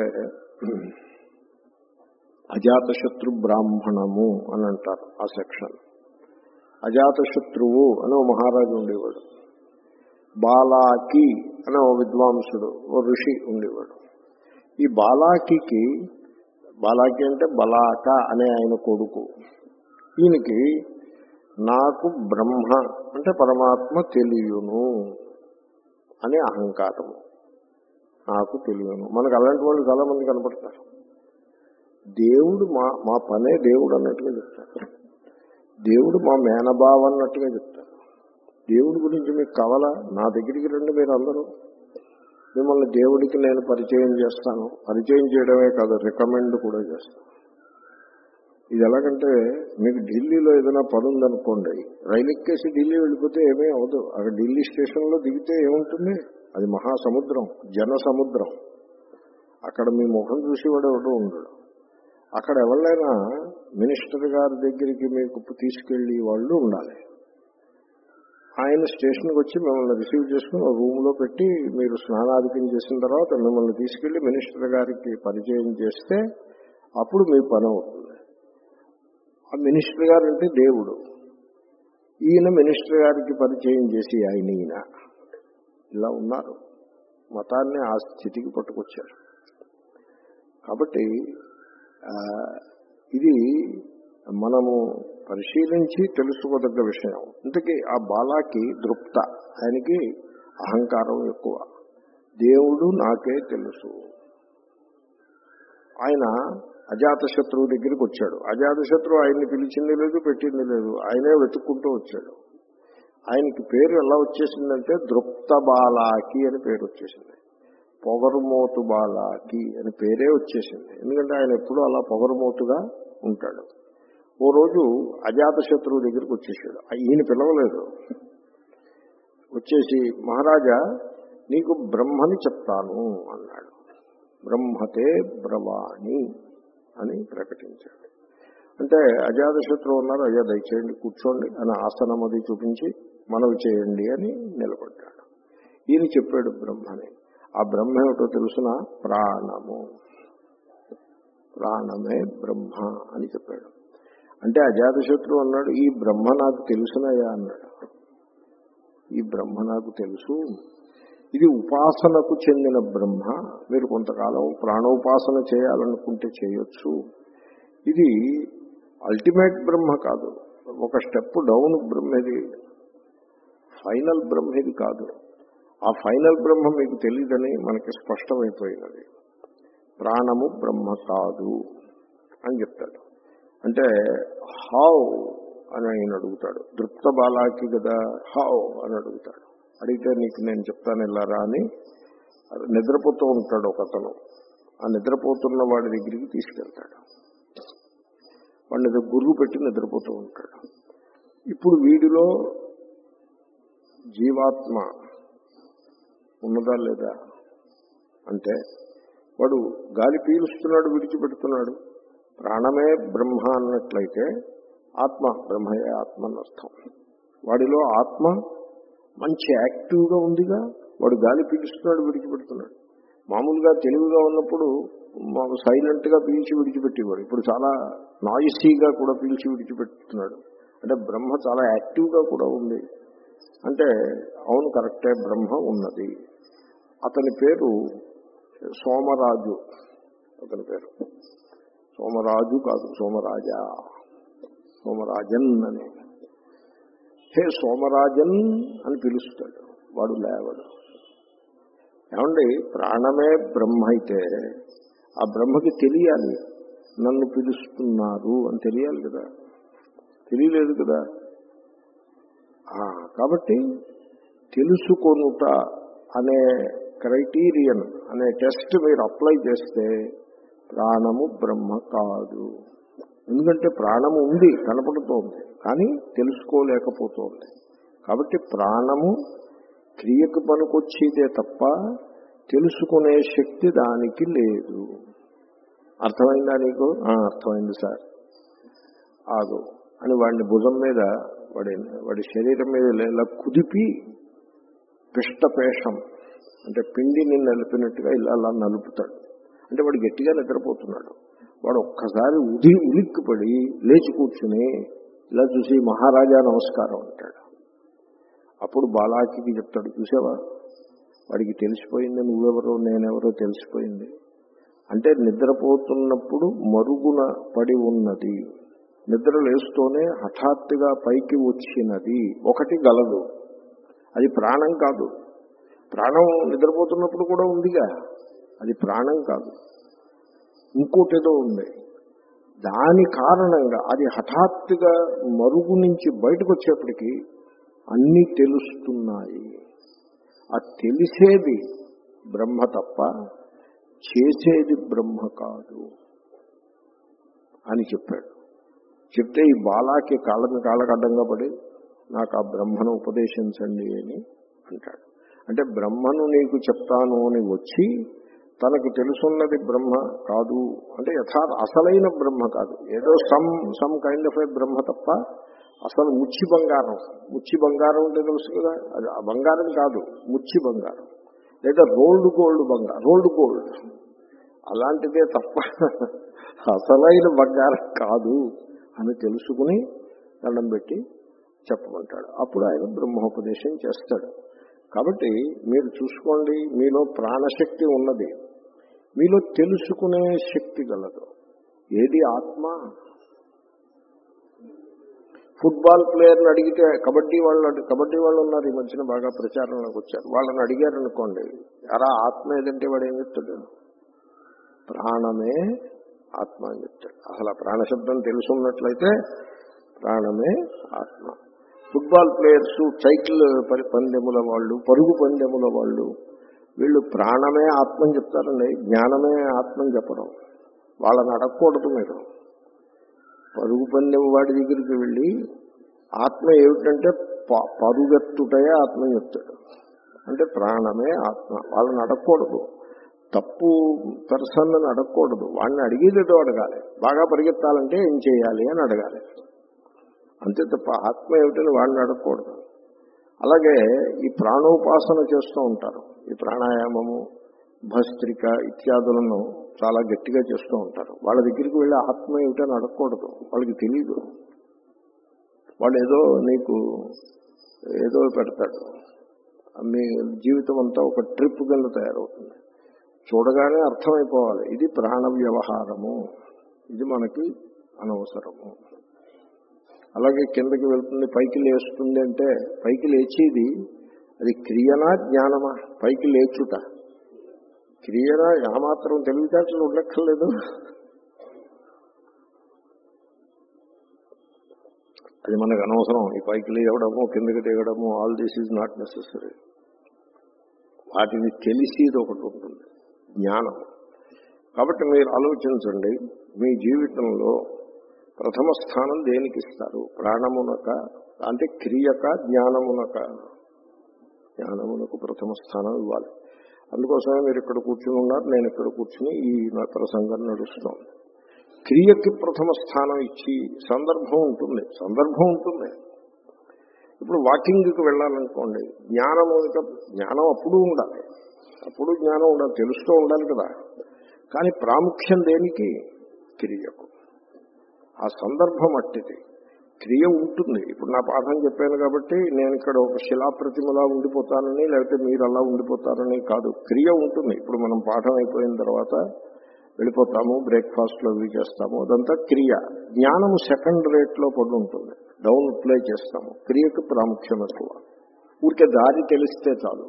అజాతశత్రు బ్రాహ్మణము అని అంటారు ఆ సెక్షన్. అజాతశత్రువు అని ఓ మహారాజు ఉండేవాడు. బాలాకి అనే ఓ విద్వాంసుడు, ఓ ఋషి ఉండేవాడు. ఈ బాలాకి, బాలాకి అంటే బలాక అనే ఆయన కొడుకు. ఈయనకి నాకు బ్రహ్మ అంటే పరమాత్మ తెలియను అనే అహంకారము. నాకు తెలియను. మనకు అలాంటి వాళ్ళు చాలా మంది కనపడతారు. దేవుడు మా మా పనే దేవుడు అన్నట్టుగా చెప్తారు. దేవుడు మా మేనబావ అన్నట్టుగా చెప్తారు. దేవుడి గురించి మీకు కావాలా? నా దగ్గరికి రండి మీరు అందరూ, మిమ్మల్ని దేవుడికి నేను పరిచయం చేస్తాను. పరిచయం చేయడమే కాదు, రికమెండ్ కూడా చేస్తాను. ఇది ఎలాగంటే మీకు ఢిల్లీలో ఏదైనా పని ఉందనుకోండి, రైలు ఎక్కేసి ఢిల్లీ వెళ్ళిపోతే ఏమీ అవదు. అక్కడ ఢిల్లీ స్టేషన్లో దిగితే ఏముంటుంది? అది మహాసముద్రం, జన సముద్రం. అక్కడ మీ ముఖం చూసేవాడు ఎవడో ఉండడు. అక్కడ ఎవరైనా మినిస్టర్ గారి దగ్గరికి మీకు తీసుకెళ్లి వాళ్ళు ఉండాలి. ఆయన స్టేషన్కి వచ్చి మిమ్మల్ని రిసీవ్ చేసుకుని రూమ్లో పెట్టి మీరు స్నానాధికం చేసిన తర్వాత మిమ్మల్ని తీసుకెళ్లి మినిస్టర్ గారికి పరిచయం చేస్తే అప్పుడు మీ పని అవుతుంది. ఆ మినిస్టర్ గారు అంటే దేవుడు. ఈయన మినిస్టర్ గారికి పరిచయం చేసి ఆయన ఈయన ఇలా ఉన్నారు. మతాన్ని ఆ స్థితికి పట్టుకొచ్చారు. కాబట్టి ఇది మనము పరిశీలించి తెలుసుకోదగ్గ విషయం. ఇంతకీ ఆ బాలాకి దృప్త, ఆయనకి అహంకారం ఎక్కువ. దేవుడు నాకే తెలుసు. ఆయన అజాతశత్రువు దగ్గరికి వచ్చాడు. అజాతశత్రువు ఆయన్ని పిలిచింది లేదు, పెట్టింది లేదు, ఆయనే వెతుక్కుంటూ వచ్చాడు. ఆయనకి పేరు ఎలా వచ్చేసిందంటే దృప్త బాలాకి అని పేరు వచ్చేసింది. పొగరుమోతు బాలాకి అని పేరే వచ్చేసింది. ఎందుకంటే ఆయన ఎప్పుడూ అలా పొగరుమోతుగా ఉంటాడు. ఓ రోజు అజాతశత్రువు దగ్గరికి వచ్చేసాడు. ఈయన పిలవలేదు. వచ్చేసి మహారాజా నీకు బ్రహ్మని చెప్తాను అన్నాడు. బ్రహ్మతే బ్రవాణి అని ప్రకటించాడు. అంటే అజాతశత్రువు ఉన్నారు, అయ్యా దయచేయండి కూర్చోండి అని ఆసనం అది చూపించి మనవి చేయండి అని నిలబడ్డాడు. ఈయన చెప్పాడు బ్రహ్మని. ఆ బ్రహ్మ ఏమిటో తెలుసిన? ప్రాణము. ప్రాణమే బ్రహ్మ అని చెప్పాడు. అంటే అజాతశత్రువు అన్నాడు, ఈ బ్రహ్మ నాకు తెలుసునయ్యా అన్నాడు. ఈ బ్రహ్మ నాకు తెలుసు, ఇది ఉపాసనకు చెందిన బ్రహ్మ. మీరు కొంతకాలం ప్రాణోపాసన చేయాలనుకుంటే చేయొచ్చు. ఇది అల్టిమేట్ బ్రహ్మ కాదు, ఒక స్టెప్ డౌన్ బ్రహ్మ. ఇది ఫైనల్ బ్రహ్మ ఇది కాదు. ఆ ఫైనల్ బ్రహ్మ మీకు తెలియదని మనకి స్పష్టమైపోయినది. ప్రాణము బ్రహ్మ కాదు అని చెప్తాడు. అంటే హౌ అని ఆయన అడుగుతాడు. దృప్త బాలాకి కదా, హౌ అని అడుగుతాడు. అడిగితే నీకు నేను చెప్తాను వెళ్ళారా అని నిద్రపోతూ ఉంటాడు ఒకతను. ఆ నిద్రపోతున్న వాడి దగ్గరికి తీసుకెళ్తాడు. వాడిని గురువు పెట్టి నిద్రపోతూ ఉంటాడు. ఇప్పుడు వీడిలో జీవాత్మ ఉన్నదా లేదా అంటే వాడు గాలి పీలుస్తున్నాడు, విడిచిపెడుతున్నాడు. ప్రాణమే బ్రహ్మ అన్నట్లయితే ఆత్మ బ్రహ్మయే ఆత్మ అని అర్థం. వాడిలో ఆత్మ మంచి యాక్టివ్గా ఉందిగా. వాడు గాలి పీలుస్తున్నాడు, విడిచిపెడుతున్నాడు. మామూలుగా తెలివిగా ఉన్నప్పుడు సైలెంట్గా పీల్చి విడిచిపెట్టేవాడు. ఇప్పుడు చాలా నాయిసీగా కూడా పీల్చి విడిచిపెడుతున్నాడు. అంటే బ్రహ్మ చాలా యాక్టివ్గా కూడా ఉంది అంటే అవును, కరెక్టే, బ్రహ్మ ఉన్నది. అతని పేరు సోమరాజు. అతని పేరు సోమరాజు కాదు, సోమరాజా, సోమరాజన్ అని. హే సోమరాజన్ అని పిలుస్తాడు. వాడు లేవడు. ఏమండి, ప్రాణమే బ్రహ్మ అయితే ఆ బ్రహ్మకి తెలియాలి నన్ను పిలుస్తున్నారు అని తెలియాలి కదా. తెలియలేదు కదా. కాబట్టి తెలుసుకొనుట అనే క్రైటీరియన్ అనే టెస్ట్ మీరు అప్లై చేస్తే ప్రాణము బ్రహ్మ కాదు. ఎందుకంటే ప్రాణము ఉంది, కనపడుతోంది, కానీ తెలుసుకోలేకపోతోంది. కాబట్టి ప్రాణము క్రియకు పనికొచ్చేదే తప్ప తెలుసుకునే శక్తి దానికి లేదు. అర్థమైందా నీకు? అర్థమైంది సార్, ఆగు అని వాడిని భుజం మీద, వాడి వాడి శరీరం మీద ఇలా కుదిపి పిష్టపేషం అంటే పిండిని నలిపినట్టుగా ఇలా అలా నలుపుతాడు. అంటే వాడు గట్టిగా నిద్రపోతున్నాడు. వాడు ఒక్కసారి ఉది ఉలిక్కిపడి లేచి కూర్చుని ఇలా చూసి మహారాజా నమస్కారం అంటాడు. అప్పుడు బాలాకి చెప్తాడు, చూసావా వాడికి తెలిసిపోయింది నువ్వెవరో నేనెవరో తెలిసిపోయింది. అంటే నిద్రపోతున్నప్పుడు మరుగున పడి ఉన్నది, నిద్ర లేస్తూనే హఠాత్తుగా పైకి వచ్చినది ఒకటి గలదు. అది ప్రాణం కాదు. ప్రాణం నిద్రపోతున్నప్పుడు కూడా ఉందిగా, అది ప్రాణం కాదు, ఇంకోటేదో ఉంది. దాని కారణంగా అది హఠాత్తుగా మరుగు నుంచి బయటకు వచ్చేప్పటికీ అన్నీ తెలుస్తున్నాయి. ఆ తెలిసేది బ్రహ్మ తప్ప చేసేది బ్రహ్మ కాదు అని చెప్పాడు. చెప్తే ఈ బాలాకి కాళ్ళని కాళ్ళకు అడ్డంగా పడి నాకు ఆ బ్రహ్మను ఉపదేశించండి అని అంటాడు. అంటే బ్రహ్మను నీకు చెప్తాను అని వచ్చి తనకు తెలుసున్నది బ్రహ్మ కాదు అంటే యథార్థ అసలైన బ్రహ్మ కాదు, ఏదో some some kind of a బ్రహ్మ తప్ప అసలు ముచ్చి బంగారం. ముచ్చి బంగారం అంటే తెలుసు కదా, అది ఆ బంగారం కాదు, ముచ్చి బంగారం లేదా రోల్డ్ గోల్డ్ బంగారం, రోల్డ్ గోల్డ్ అలాంటిదే తప్ప అసలైన బంగారం కాదు అని తెలుసుకుని దండం పెట్టి చెప్పమంటాడు. అప్పుడు ఆయన బ్రహ్మోపదేశం చేస్తాడు. కాబట్టి మీరు చూసుకోండి, మీలో ప్రాణశక్తి ఉన్నది, మీలో తెలుసుకునే శక్తి గలదు. ఏది ఆత్మ? ఫుట్బాల్ ప్లేయర్ని అడిగితే, కబడ్డీ వాళ్ళు కబడ్డీ వాళ్ళు ఉన్నారు ఈ మధ్యన బాగా ప్రచారంలోకి వచ్చారు, వాళ్ళని అడిగారు అనుకోండి, అరా ఆత్మ ఏదంటే వాడు ఏం చెప్తాడు? ప్రాణమే ఆత్మ అని చెప్తాడు. అసలు ఆ ప్రాణశబ్దం తెలుసున్నట్లయితే ప్రాణమే ఆత్మ. ఫుట్బాల్ ప్లేయర్స్, సైకిల్ పందెముల వాళ్ళు, పరుగు పందెముల వాళ్ళు, వీళ్ళు ప్రాణమే ఆత్మని చెప్తారండి, జ్ఞానమే ఆత్మని చెప్పడం. వాళ్ళని అడగకూడదు మీరు. పరుగు పందెం వాడి దగ్గరికి వెళ్ళి ఆత్మ ఏమిటంటే పరుగెత్తుటయే ఆత్మని చెప్తాడు. అంటే ప్రాణమే ఆత్మ. వాళ్ళని అడగకూడదు, తప్పు పర్సన్ అని అడగకూడదు. వాడిని అడిగేదేదో అడగాలి. బాగా పరిగెత్తాలంటే ఏం చేయాలి అని అడగాలి, అంతే తప్ప ఆత్మ ఏమిటని వాడిని అడగకూడదు. అలాగే ఈ ప్రాణోపాసన చేస్తూ ఉంటారు, ఈ ప్రాణాయామము, భస్త్రిక ఇత్యాదులను చాలా గట్టిగా చేస్తూ ఉంటారు. వాళ్ళ దగ్గరికి వెళ్ళి ఆత్మ ఏమిటని అడగకూడదు, వాళ్ళకి తెలియదు. వాళ్ళు ఏదో నీకు ఏదో పెడతాడు, మీ జీవితం అంతా ఒక ట్రిప్ కింద తయారవుతుంది. చూడగానే అర్థమైపోవాలి ఇది ప్రాణ వ్యవహారము, ఇది మనకి అనవసరము. అలాగే కిందకి వెళ్తుంది, పైకి లేస్తుంది అంటే పైకి లేచేది అది క్రియనా జ్ఞానమా? పైకి లేచుట క్రియనా? ఏమాత్రం తెలివితేటలు ఉండక్కర్లేదు. అది మనకు అనవసరం. ఈ పైకి లేవడము కిందకి దిగడము, all this is not necessary. వాటిని తెలిసేది ఒకటి ఉంటుంది, జ్ఞానం. కాబట్టి మీరు ఆలోచించండి, మీ జీవితంలో ప్రథమ స్థానం దేనికి ఇస్తారు? ప్రాణమునక అంటే క్రియక జ్ఞానమునక? జ్ఞానమునకు ప్రథమ స్థానం ఇవ్వాలి. అందుకోసమే మీరు ఇక్కడ కూర్చుని ఉన్నారు, నేను ఇక్కడ కూర్చుని ఈ ప్రసంగం నడుస్తాను. క్రియకి ప్రథమ స్థానం ఇచ్చి సందర్భం ఉంటుంది, సందర్భం ఉంటుంది. ఇప్పుడు వాకింగ్కి వెళ్ళాలనుకోండి, జ్ఞానము జ్ఞానం అప్పుడు ఉండాలి, అప్పుడు జ్ఞానం ఉండాలి, తెలుస్తూ ఉండాలి కదా. కానీ ప్రాముఖ్యం దేనికి? క్రియకు. ఆ సందర్భం అట్టిది. క్రియ ఉంటుంది. ఇప్పుడు నా పాఠం చెప్పాను కాబట్టి నేను ఇక్కడ ఒక శిలాప్రతిమలా ఉండిపోతానని, లేకపోతే మీరు అలా ఉండిపోతారని కాదు. క్రియ ఉంటుంది. ఇప్పుడు మనం పాఠం అయిపోయిన తర్వాత వెళ్ళిపోతాము, బ్రేక్ఫాస్ట్లో ఇవి చేస్తాము, అదంతా క్రియ. జ్ఞానము సెకండ్ రేట్లో పడి ఉంటుంది, డౌన్ ప్లే చేస్తాము. క్రియకు ప్రాముఖ్యం ఎక్కువ. ఊరికే దారి తెలిస్తే చాలు.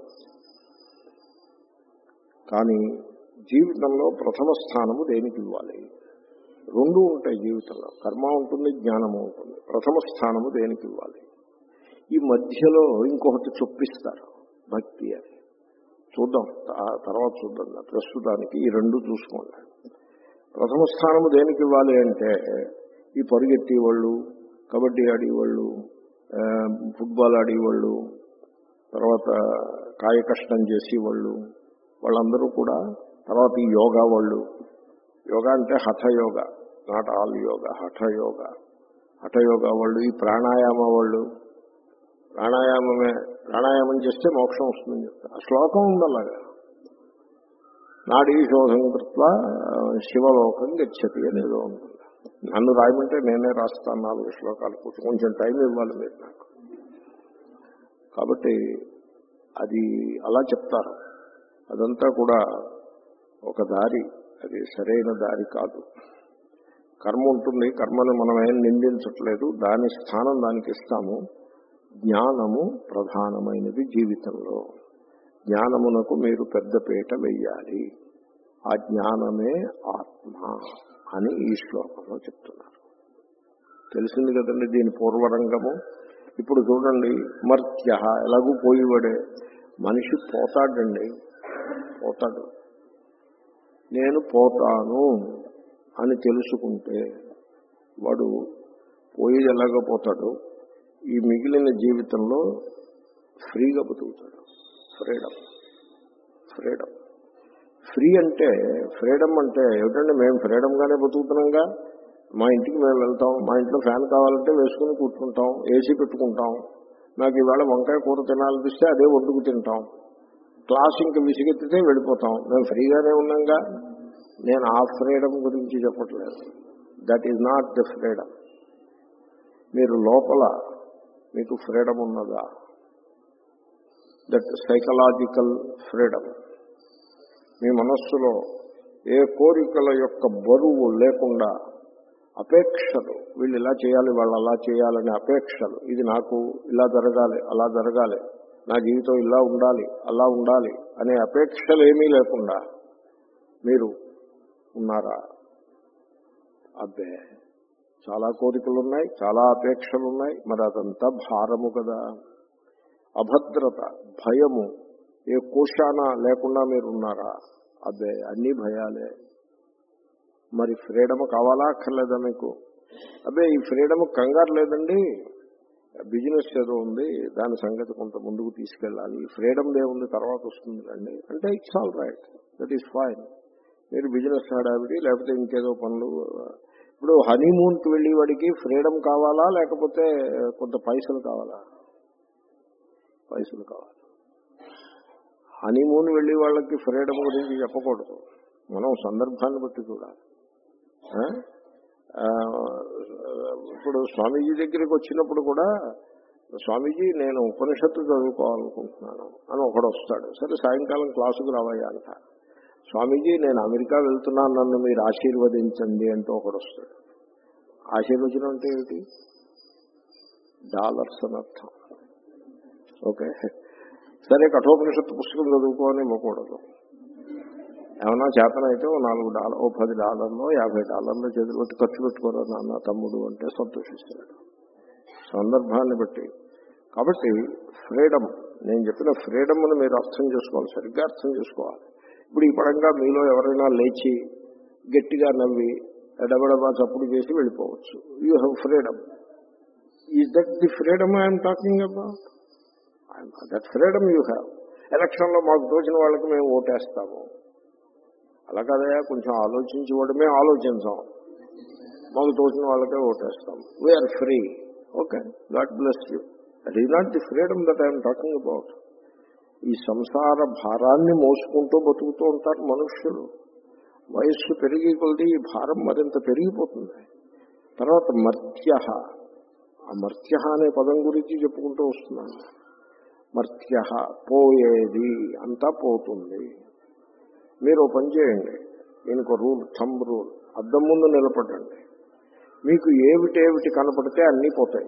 కానీ జీవితంలో ప్రథమ స్థానము దేనికి ఇవ్వాలి? రెండు ఉంటాయి జీవితంలో, కర్మ ఉంటుంది, జ్ఞానము ఉంటుంది. ప్రథమ స్థానము దేనికి ఇవ్వాలి? ఈ మధ్యలో ఇంకొకటి చొప్పిస్తారు, భక్తి అని. చూద్దాం, తర్వాత చూద్దాం. ప్రస్తుతానికి ఈ రెండు చూసుకోండి. ప్రథమ స్థానము దేనికి ఇవ్వాలి అంటే, ఈ పరిగెత్తేవాళ్ళు, కబడ్డీ ఆడేవాళ్ళు, ఫుట్బాల్ ఆడేవాళ్ళు, తర్వాత కాయ కష్టం చేసేవాళ్ళు, వాళ్ళందరూ కూడా, తర్వాత ఈ యోగా వాళ్ళు, యోగా అంటే hatha yoga, not all yoga, hatha yoga, hatha yoga వాళ్ళు, ఈ ప్రాణాయామ వాళ్ళు, ప్రాణాయామమే ప్రాణాయామం చేస్తే మోక్షం వస్తుందని చెప్తారు. ఆ శ్లోకం ఉంది అలాగా, నాడీ శోధం కృత్వ శివలోకం గచ్చతి అనేదో ఉంటుంది. నన్ను రాయమంటే నేనే రాస్తాను నాలుగు శ్లోకాలు, కొంచెం టైం ఇవ్వాలి మీరు నాకు. కాబట్టి అది అలా చెప్తారు. అదంతా కూడా ఒక దారి, అది సరైన దారి కాదు. కర్మ ఉంటుంది, కర్మను మనం ఏం నిందించట్లేదు, దాని స్థానం దానికి ఇస్తాము. జ్ఞానము ప్రధానమైనది జీవితంలో. జ్ఞానమునకు మీరు పెద్దపీట వెయ్యాలి. ఆ జ్ఞానమే ఆత్మ అని ఈ శ్లోకంలో చెప్తున్నారు. తెలిసింది కదండి దీని పూర్వరంగము. ఇప్పుడు చూడండి, మర్త్య ఎలాగూ పోయేవాడే. మనిషి పోతాడండి, పోతాడు. నేను పోతాను అని తెలుసుకుంటే వాడు పోయేది ఎలాగో పోతాడు, ఈ మిగిలిన జీవితంలో ఫ్రీగా బతుకుతాడు. ఫ్రీడమ్ ఫ్రీడమ్ ఫ్రీ అంటే, ఫ్రీడమ్ అంటే ఏమిటంటే, మేము ఫ్రీడమ్గానే బతుకుతున్నాంగా. మా ఇంటికి మేము వెళ్తాం, మా ఇంట్లో ఫ్యాన్ కావాలంటే వేసుకుని కూర్చుంటాం, ఏసీ పెట్టుకుంటాం. నాకు ఈవేళ వంకాయ కూర తినాలనిపిస్తే అదే వండుకు తింటాం. క్లాస్ ఇంక విసిగెత్తితే వెళ్ళిపోతాం. మేము ఫ్రీగానే ఉన్నాంగా. నేను ఆ ఫ్రీడమ్ గురించి చెప్పట్లేదు. That is not the freedom. మీరు లోపల మీకు ఫ్రీడమ్ ఉన్నదా? That psychological freedom. మీ మనస్సులో ఏ కోరికల యొక్క బరువు లేకుండా, అపేక్షలు, వీళ్ళు ఇలా చేయాలి, వాళ్ళు అలా చేయాలనే అపేక్షలు, ఇది నాకు ఇలా జరగాలి, అలా జరగాలి, నా జీవితం ఇలా ఉండాలి, అలా ఉండాలి అనే అపేక్షలు ఏమీ లేకుండా మీరు ఉన్నారా? అబ్బే, చాలా కోరికలు ఉన్నాయి, చాలా అపేక్షలు ఉన్నాయి, మరి అదంతా భారము కదా. అభద్రత, భయము ఏ కోశాన లేకుండా మీరు ఉన్నారా? అబ్బే, అన్నీ భయాలే. మరి ఫ్రీడమ్ కావాలా అక్కర్లేదా మీకు? అబ్బే, ఈ ఫ్రీడమ్ కంగారు లేదండి, బిజినెస్ ఏదో ఉంది, దాని సంగతి కొంత ముందుకు తీసుకెళ్ళాలి, ఫ్రీడమ్ దే ఉంది, తర్వాత వస్తుంది అండి అంటే it's all right, that is fine. మీరు బిజినెస్ హడావిడి లేకపోతే ఇంకేదో పనులు. ఇప్పుడు హనీమూన్కి వెళ్ళి వాడికి ఫ్రీడమ్ కావాలా, లేకపోతే కొంత పైసలు కావాలా? పైసలు కావాలి. హనీమూన్ వెళ్ళి వాళ్ళకి ఫ్రీడమ్ గురించి చెప్పకూడదు, మనం సందర్భాన్ని బట్టి చూడాలి. ఇప్పుడు స్వామీజీ దగ్గరికి వచ్చినప్పుడు కూడా, స్వామీజీ నేను ఉపనిషత్తు చదువుకోవాలనుకుంటున్నాను అని ఒకడు వస్తాడు. సరే సాయంకాలం క్లాసుకు రావయ్యా అంట. స్వామీజీ నేను అమెరికా వెళ్తున్నాను, నన్ను మీరు ఆశీర్వదించండి అంటూ ఒకడు వస్తాడు. ఆశీర్వచనం అంటే ఏమిటి? డాలర్స్ అని అర్థం. ఓకే, సరే కఠోపనిషత్తు పుస్తకం చదువుకోని ఇవ్వకూడదు. ఏమన్నా చేతనైతే ఓ నాలుగు డాలర్ ఓ పది డాలర్లో యాభై డాలర్లో చేతులు పెట్టి ఖర్చు పెట్టుకోరా నాన్న తమ్ముడు అంటే సంతోషిస్తాడు, సందర్భాన్ని బట్టి. కాబట్టి ఫ్రీడమ్, నేను చెప్పిన ఫ్రీడమ్ని మీరు అర్థం చేసుకోవాలి, సరిగ్గా అర్థం చేసుకోవాలి. ఇప్పుడు ఈ పరంగా మీలో ఎవరైనా లేచి గట్టిగా నవ్వి డబడబా చప్పుడు చేసి వెళ్ళిపోవచ్చు. You have freedom. Is that the freedom I'm talking about? That freedom you have. ఎలక్షన్లో మాకు తోచిన వాళ్ళకి మేము ఓటేస్తాము. అలా కదయా, కొంచెం ఆలోచించి వాడు మేము ఆలోచించాం, మాకు తోచిన వాళ్ళకే ఓటేస్తాం. We are free. Okay, God bless you. That is not the freedom that I'm talking about. ఈ సంసార భారాన్ని మోసుకుంటూ బతుకుతూ ఉంటారు మనుష్యులు. వయస్సు పెరిగి కొలిది ఈ భారం మరింత పెరిగిపోతుంది. తర్వాత మర్త్య, ఆ మర్త్య అనే పదం గురించి చెప్పుకుంటూ వస్తున్నాను. మర్త్య పోయేది, అంతా పోతుంది. మీరు పని చేయండి, దీనికి రూల్, థంబ్ రూల్. అద్దం ముందు నిలబడండి, మీకు ఏమిటేమిటి కనపడితే అన్నీ పోతాయి.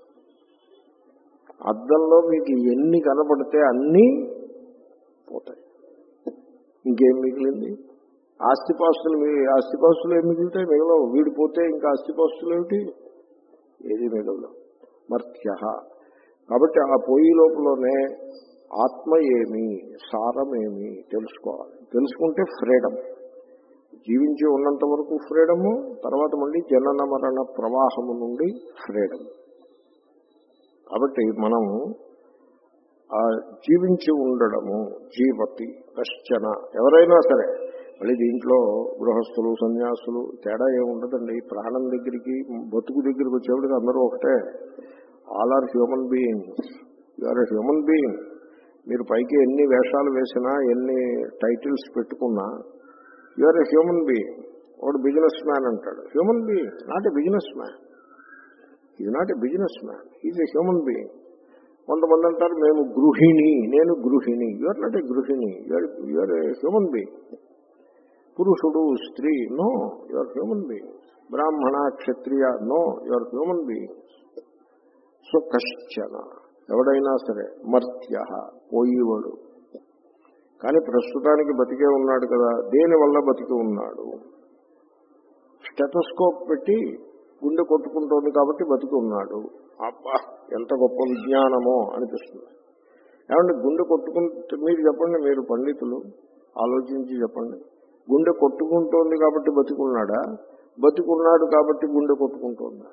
అద్దంలో మీకు ఎన్ని కనపడితే అన్నీ పోతాయి. ఇంకేం మిగిలింది? ఆస్తిపాస్తులు, మీ ఆస్తిపాస్తులు ఏం మిగులుతాయి? మిగలవు. వీడు పోతే ఇంకా ఆస్తిపాస్తులు ఏమిటి? ఏది మిగలదు. మర్త్య. కాబట్టి ఆ పోయి లోపలనే ఆత్మ ఏమి, సారమేమి తెలుసుకోవాలి. తెలుసుకుంటే ఫ్రీడమ్. జీవించి ఉన్నంత వరకు ఫ్రీడము, తర్వాత మళ్ళీ జనన మరణ ప్రవాహము నుండి ఫ్రీడమ్. కాబట్టి మనం ఆ జీవించి ఉండడము, జీవతి కశ్చన, ఎవరైనా సరే. మళ్ళీ దీంట్లో గృహస్థులు, సన్యాసులు తేడా ఏముండదండి. ప్రాణం దగ్గరికి, బతుకు దగ్గరికి వచ్చేప్పటికి అందరూ ఒకటే. All are human beings. You are a human being. మీరు పైకి ఎన్ని వేషాలు వేసినా, ఎన్ని టైటిల్స్ పెట్టుకున్నా, you are a human being. ఒకడు బిజినెస్ మ్యాన్ అంటాడు, human being, not a businessman. Is not a businessman, is a human being. కొంతమంది అంటారు మేము గృహిణి, నేను గృహిణి. యు ఆర్ నాట్ ఎ గృహిణి, you're you're a human being. పురుషుడు, స్త్రీ, no, you are human being. బ్రాహ్మణ, క్షత్రియ, no, you are human being. So కశ్చన, ఎవడైనా సరే. మర్త్య, పోయేవాడు. కానీ ప్రస్తుతానికి బతికే ఉన్నాడు కదా. దేనివల్ల బతికి ఉన్నాడు? స్టెథోస్కోప్ పెట్టి గుండె కొట్టుకుంటోంది కాబట్టి బతికి ఉన్నాడు. అబ్బా, ఎంత గొప్ప విజ్ఞానమో అనిపిస్తుంది. ఏమంటే గుండె కొట్టుకుంటే, మీరు చెప్పండి, మీరు పండితులు ఆలోచించి చెప్పండి. గుండె కొట్టుకుంటోంది కాబట్టి బతికున్నాడా, బతికున్నాడు కాబట్టి గుండె కొట్టుకుంటోందా?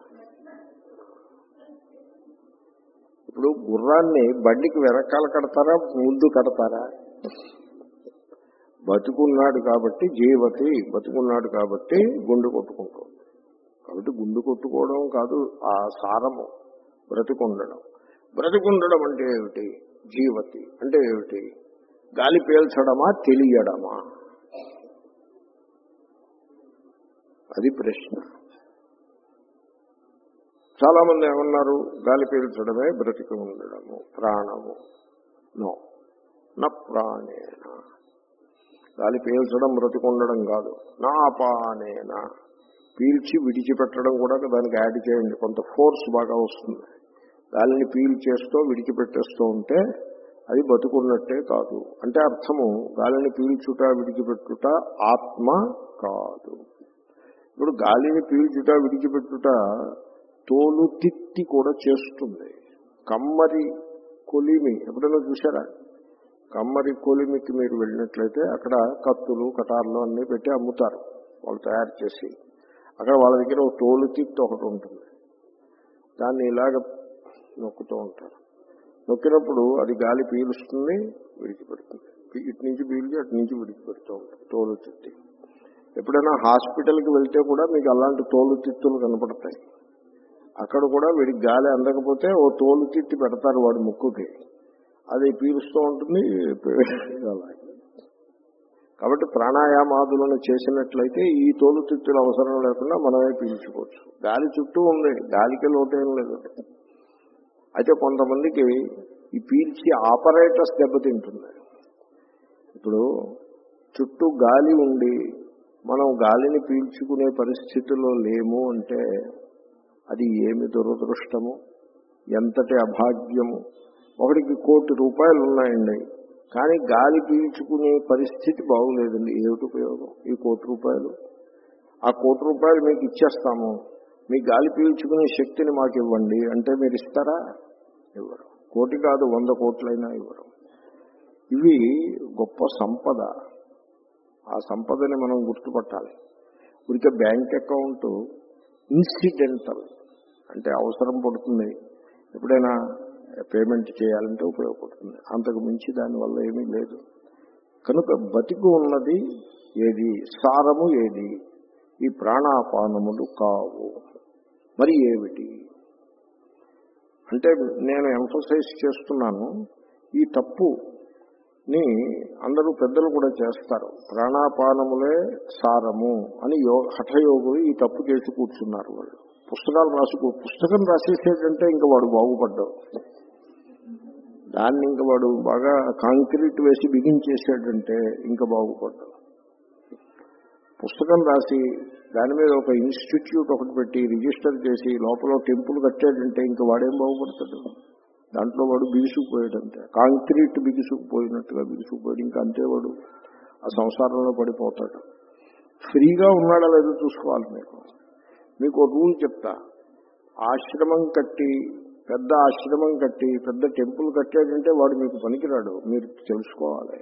ఇప్పుడు గుర్రాన్ని బండికి వెనకాల కడతారా, ముందు కడతారా? బతుకున్నాడు కాబట్టి జీవతి, బతుకున్నాడు కాబట్టి గుండె కొట్టుకుంటుంది. కాబట్టి గుండె కొట్టుకోవడం కాదు ఆ సారము, బ్రతికుండడం. బ్రతికుండడం అంటే ఏమిటి? జీవతి అంటే ఏమిటి? గాలి పీల్చడమా, తెలియడమా? అది ప్రశ్న. చాలా మంది ఏమన్నారు, గాలి పీల్చడమే బ్రతికి ఉండడము, ప్రాణము. నో, నా ప్రాణేన. గాలి పీల్చడం బ్రతికుండడం కాదు. నా అపానేన, పీల్చి విడిచిపెట్టడం కూడా దానికి యాడ్ చేయండి, కొంత ఫోర్స్ బాగా వస్తుంది. గాలిని పీల్చేస్తూ విడిచిపెట్టేస్తూ ఉంటే అది బతుకున్నట్టే కాదు. అంటే అర్థము, గాలిని పీల్చుట విడిచిపెట్టుట ఆత్మ కాదు. ఇప్పుడు గాలిని పీల్చుట విడిచిపెట్టుట తోలు తిత్తి కూడా చేస్తుంది. కమ్మరి కొలిమి ఎప్పుడైనా చూసారా? కమ్మరి కొలిమికి మీరు వెళ్ళినట్లయితే అక్కడ కత్తులు, కటార్లు అన్నీ పెట్టి అమ్ముతారు వాళ్ళు తయారు చేసి. అక్కడ వాళ్ళ దగ్గర ఒక తోలు తిత్తి ఒకటి ఉంటుంది, దాన్ని ఇలాగ నొక్కుతూ ఉంటారు. నొక్కినప్పుడు అది గాలి పీలుస్తుంది, విడిచిపెడుతుంది. ఇటు నుంచి పీల్చి అటు నుంచి విడిచిపెడుతూ ఉంటుంది తోలు తిత్తి. ఎప్పుడైనా హాస్పిటల్కి వెళ్తే కూడా మీకు అలాంటి తోలు తిత్తులు కనపడతాయి. అక్కడ కూడా వీడికి గాలి అందకపోతే ఓ తోలు తిత్తి పెడతారు వాడి ముక్కుకి, అది పీలుస్తూ ఉంటుంది. కాబట్టి ప్రాణాయామాదులను చేసినట్లయితే ఈ తోలు తిత్తులు అవసరం లేకుండా మనమే పీల్చుకోవచ్చు. గాలి చుట్టూ ఉంది, గాలికి లోటేం లేదు. అయితే కొంతమందికి ఈ పీల్చి ఆపరేటర్స్ దెబ్బతింటుంది. ఇప్పుడు చుట్టూ గాలి ఉండి మనం గాలిని పీల్చుకునే పరిస్థితిలో లేము అంటే అది ఏమి దురదృష్టము, ఎంతటి అభాగ్యము. ఒకటికి కోటి రూపాయలు ఉన్నాయండి, కానీ గాలి పీల్చుకునే పరిస్థితి బాగులేదండి. ఏమిటి ఉపయోగం ఈ కోటి రూపాయలు? ఆ కోటి రూపాయలు మీకు ఇచ్చేస్తాము, మీ గాలి పీల్చుకునే శక్తిని మాకు ఇవ్వండి అంటే మీరు ఇస్తారా? ఇవ్వరు. కోటి కాదు, వంద కోట్లైనా ఇవ్వరు. ఇవి గొప్ప సంపద. ఆ సంపదని మనం గుర్తుపట్టాలి. ఊరికే బ్యాంక్ అకౌంట్ ఇన్సిడెంటల్, అంటే అవసరం పడుతుంది. ఎప్పుడైనా పేమెంట్ చేయాలంటే ఉపయోగపడుతుంది. అంతకు మించి దానివల్ల ఏమీ లేదు. కనుక బతికి ఉన్నది ఏది, సారము ఏది, ఈ ప్రాణాపానములు కావు. మరి ఏమిటి అంటే నేను ఎంఫసైజ్ చేస్తున్నాను, ఈ తప్పుని అందరూ పెద్దలు కూడా చేస్తారు. ప్రాణాపానములే సారము అని యో హఠయోగులు ఈ తప్పు చేసి కూర్చున్నారు. వాళ్ళు పుస్తకాలు రాసుకో పుస్తకం రాసేసేటంటే ఇంకా వాడు బాగుపడ్డావు. దాన్ని ఇంకా వాడు బాగా కాంక్రీట్ వేసి బిగించేసాడంటే ఇంకా బాగుపడ్డావు. పుస్తకం రాసి దాని మీద ఒక ఇన్స్టిట్యూట్ ఒకటి పెట్టి రిజిస్టర్ చేసి లోపల టెంపుల్ కట్టాడంటే ఇంకా వాడేం బాగుపడతాడు. దాంట్లో వాడు బిగుసుకుపోయాడంతే, కాంక్రీట్ బిగుసుకుపోయినట్టుగా బిగుసుకుపోయాడు. ఇంకా అంతే వాడు ఆ సంసారంలో పడిపోతాడు. ఫ్రీగా ఉన్నాడా లేదో చూసుకోవాలి. మీకు మీకు రూల్ చెప్తా, ఆశ్రమం కట్టి పెద్ద ఆశ్రమం కట్టి పెద్ద టెంపుల్ కట్టాడంటే వాడు మీకు పనికిరాడు, మీరు తెలుసుకోవాలి.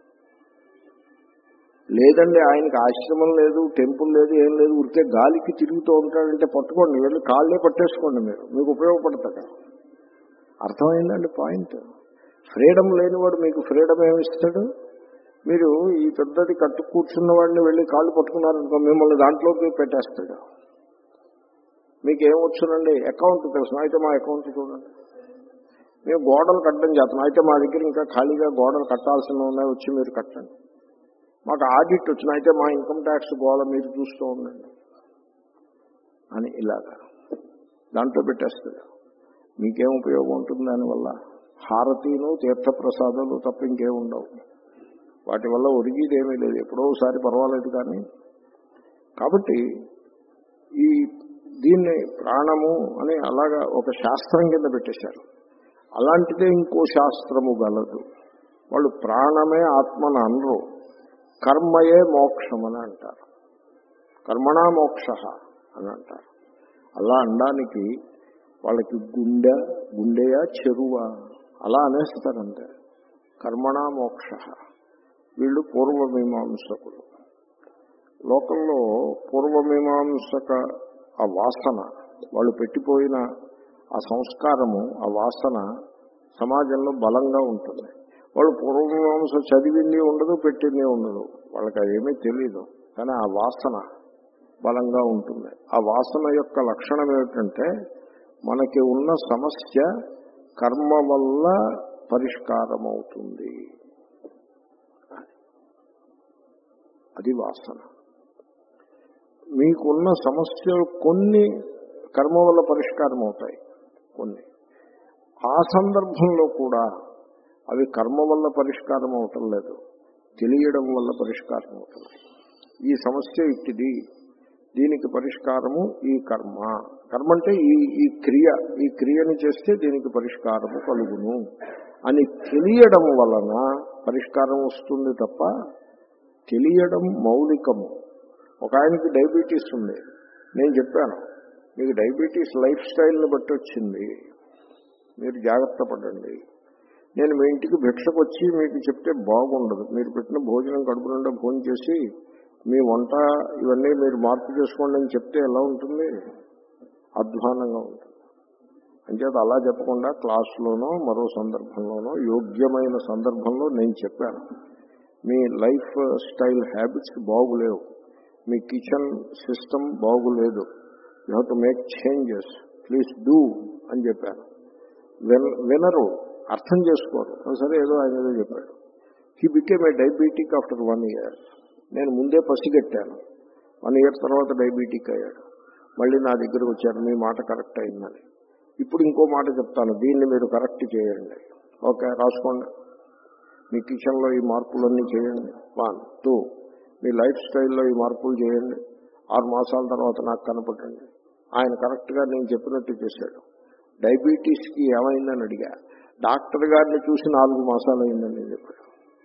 లేదండి ఆయనకి ఆశ్రమం లేదు, టెంపుల్ లేదు, ఏం లేదు, ఉరికే గాలికి తిరుగుతూ ఉంటాడంటే పట్టుకోండి, వెళ్ళి కాళ్ళే పట్టేసుకోండి, మీరు మీకు ఉపయోగపడతాడు. అర్థమైందండి పాయింట్. ఫ్రీడమ్ లేనివాడు మీకు ఫ్రీడమ్ ఏమిస్తాడు? మీరు ఈ పెద్దది కట్టు కూర్చున్న వాడిని వెళ్ళి కాళ్ళు పట్టుకున్నారనుకో, మిమ్మల్ని దాంట్లోకి పెట్టేస్తాడు. మీకేమొచ్చునండి, అకౌంట్ తెలుసు, అయితే మా అకౌంట్ చూడండి. మేము గోడలు కట్టడం చేస్తున్నాం, అయితే మా దగ్గర ఇంకా ఖాళీగా గోడలు కట్టాల్సిన ఉన్నాయి, వచ్చి మీరు కట్టండి. మాకు ఆడిట్ వచ్చిన, అయితే మా ఇన్కమ్ ట్యాక్స్ గోడ మీరు చూస్తూ ఉండండి అని ఇలాగా దాంట్లో పెట్టేస్తాడు. మీకేం ఉపయోగం ఉంటుంది దానివల్ల? హారతీను తీర్థప్రసాదాలు తప్ప ఇంకేం ఉండవు. వాటి వల్ల ఒరిగిదేమీ లేదు, ఎప్పుడో ఒకసారి పర్వాలేదు. కానీ కాబట్టి ఈ దీన్ని ప్రాణము అని అలాగా ఒక శాస్త్రం కింద పెట్టేశారు. అలాంటిదే ఇంకో శాస్త్రము గలదు. వాళ్ళు ప్రాణమే ఆత్మను అనరు, కర్మయే మోక్షమని అంటారు. కర్మణా మోక్ష అని అంటారు. అలా అనడానికి వాళ్ళకి గుండె గుండెయా చెరువా అలా అనేస్తారంటే కర్మణా మోక్ష. వీళ్ళు పూర్వమీమాంసకులు. లోకంలో పూర్వమీమాంసక ఆ వాసన, వాళ్ళు పెట్టిపోయిన ఆ సంస్కారము, ఆ వాసన సమాజంలో బలంగా ఉంటుంది. వాళ్ళు పూర్వమీమాంస చదివింది ఉండదు, పెట్టింది ఉండదు, వాళ్ళకి అదేమీ తెలీదు. కానీ ఆ వాసన బలంగా ఉంటుంది. ఆ వాసన యొక్క లక్షణం ఏమిటంటే మనకి ఉన్న సమస్య కర్మ వల్ల పరిష్కారం అవుతుంది. అది వాసన. మీకున్న సమస్యలు కొన్ని కర్మ వల్ల పరిష్కారం అవుతాయి, కొన్ని ఆ సందర్భంలో కూడా అవి కర్మ వల్ల పరిష్కారం అవటం లేదు, తెలియడం వల్ల పరిష్కారం అవుతుంది. ఈ సమస్య ఇట్టిది, దీనికి పరిష్కారము ఈ కర్మ. కర్మ అంటే ఈ ఈ క్రియ, ఈ క్రియని చేస్తే దీనికి పరిష్కారము కలుగును అని తెలియడం వలన పరిష్కారం వస్తుంది తప్ప, తెలియడం మౌలికము. ఒక ఆయనకి డయాబెటీస్ ఉంది, నేను చెప్పాను మీకు డయాబెటీస్ లైఫ్ స్టైల్ని బట్టి వచ్చింది, మీరు జాగ్రత్త పడండి. నేను మీ ఇంటికి భిక్షకు వచ్చి మీకు చెప్తే బాగుండదు. మీరు పెట్టిన భోజనం కడుపు నిండా భోజనం చేసి మీ వంట ఇవన్నీ మీరు మార్పు చేసుకోండి అని చెప్తే ఎలా ఉంటుంది? అధ్వానంగా ఉంటుంది. అంచేత అలా చెప్పకుండా క్లాసులోనో మరో సందర్భంలోనో యోగ్యమైన సందర్భంలో నేను చెప్పాను, మీ లైఫ్ స్టైల్ హ్యాబిట్స్ బాగులేవు, మీ కిచెన్ సిస్టమ్ బాగులేదు, you have to make changes, please do అని చెప్పాను. విన వినరు, అర్థం చేసుకోరు. సరే ఏదో ఆయన ఏదో చెప్పాడు. He became a diabetic after one year. నేను ముందే పసిగట్టాను. వన్ ఇయర్ తర్వాత డయాబెటిక్ అయ్యాడు. మళ్ళీ నా దగ్గరకు వచ్చారు, మీ మాట కరెక్ట్ అయిందని. ఇప్పుడు ఇంకో మాట చెప్తాను, దీన్ని మీరు కరెక్ట్ చేయండి. ఓకే, రాసుకోండి. మీ కిచెన్లో ఈ మార్పులన్నీ చేయండి. వన్ టూ మీ లైఫ్ స్టైల్లో ఈ మార్పులు చేయండి. ఆరు మాసాల తర్వాత నాకు కనపడండి. ఆయన కరెక్ట్గా నేను చెప్పినట్టు చేశాడు. డయాబెటీస్కి ఏమైందని అడిగా. డాక్టర్ గారిని చూసి నాలుగు మాసాలు అయిందని చెప్పాడు.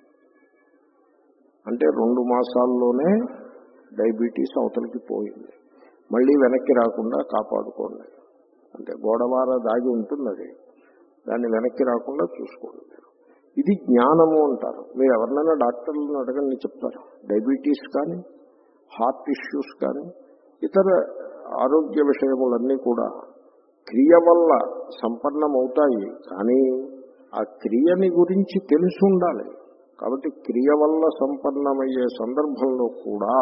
అంటే రెండు మాసాల్లోనే డయాబెటీస్ అవతలికి పోయింది. మళ్ళీ వెనక్కి రాకుండా కాపాడుకోండి. అంటే గోడవార దాగి ఉంటుంది, అది దాన్ని వెనక్కి రాకుండా చూసుకోండి. ఇది జ్ఞానము అంటారు. మీరు ఎవరినైనా డాక్టర్లను అడగండి చెప్తారు. డయాబెటీస్ కానీ, హార్ట్ ఇష్యూస్ కానీ, ఇతర ఆరోగ్య విషయములన్నీ కూడా క్రియ వల్ల సంపన్నమవుతాయి, కానీ ఆ క్రియని గురించి తెలిసి ఉండాలి. కాబట్టి క్రియ వల్ల సంపన్నమయ్యే సందర్భంలో కూడా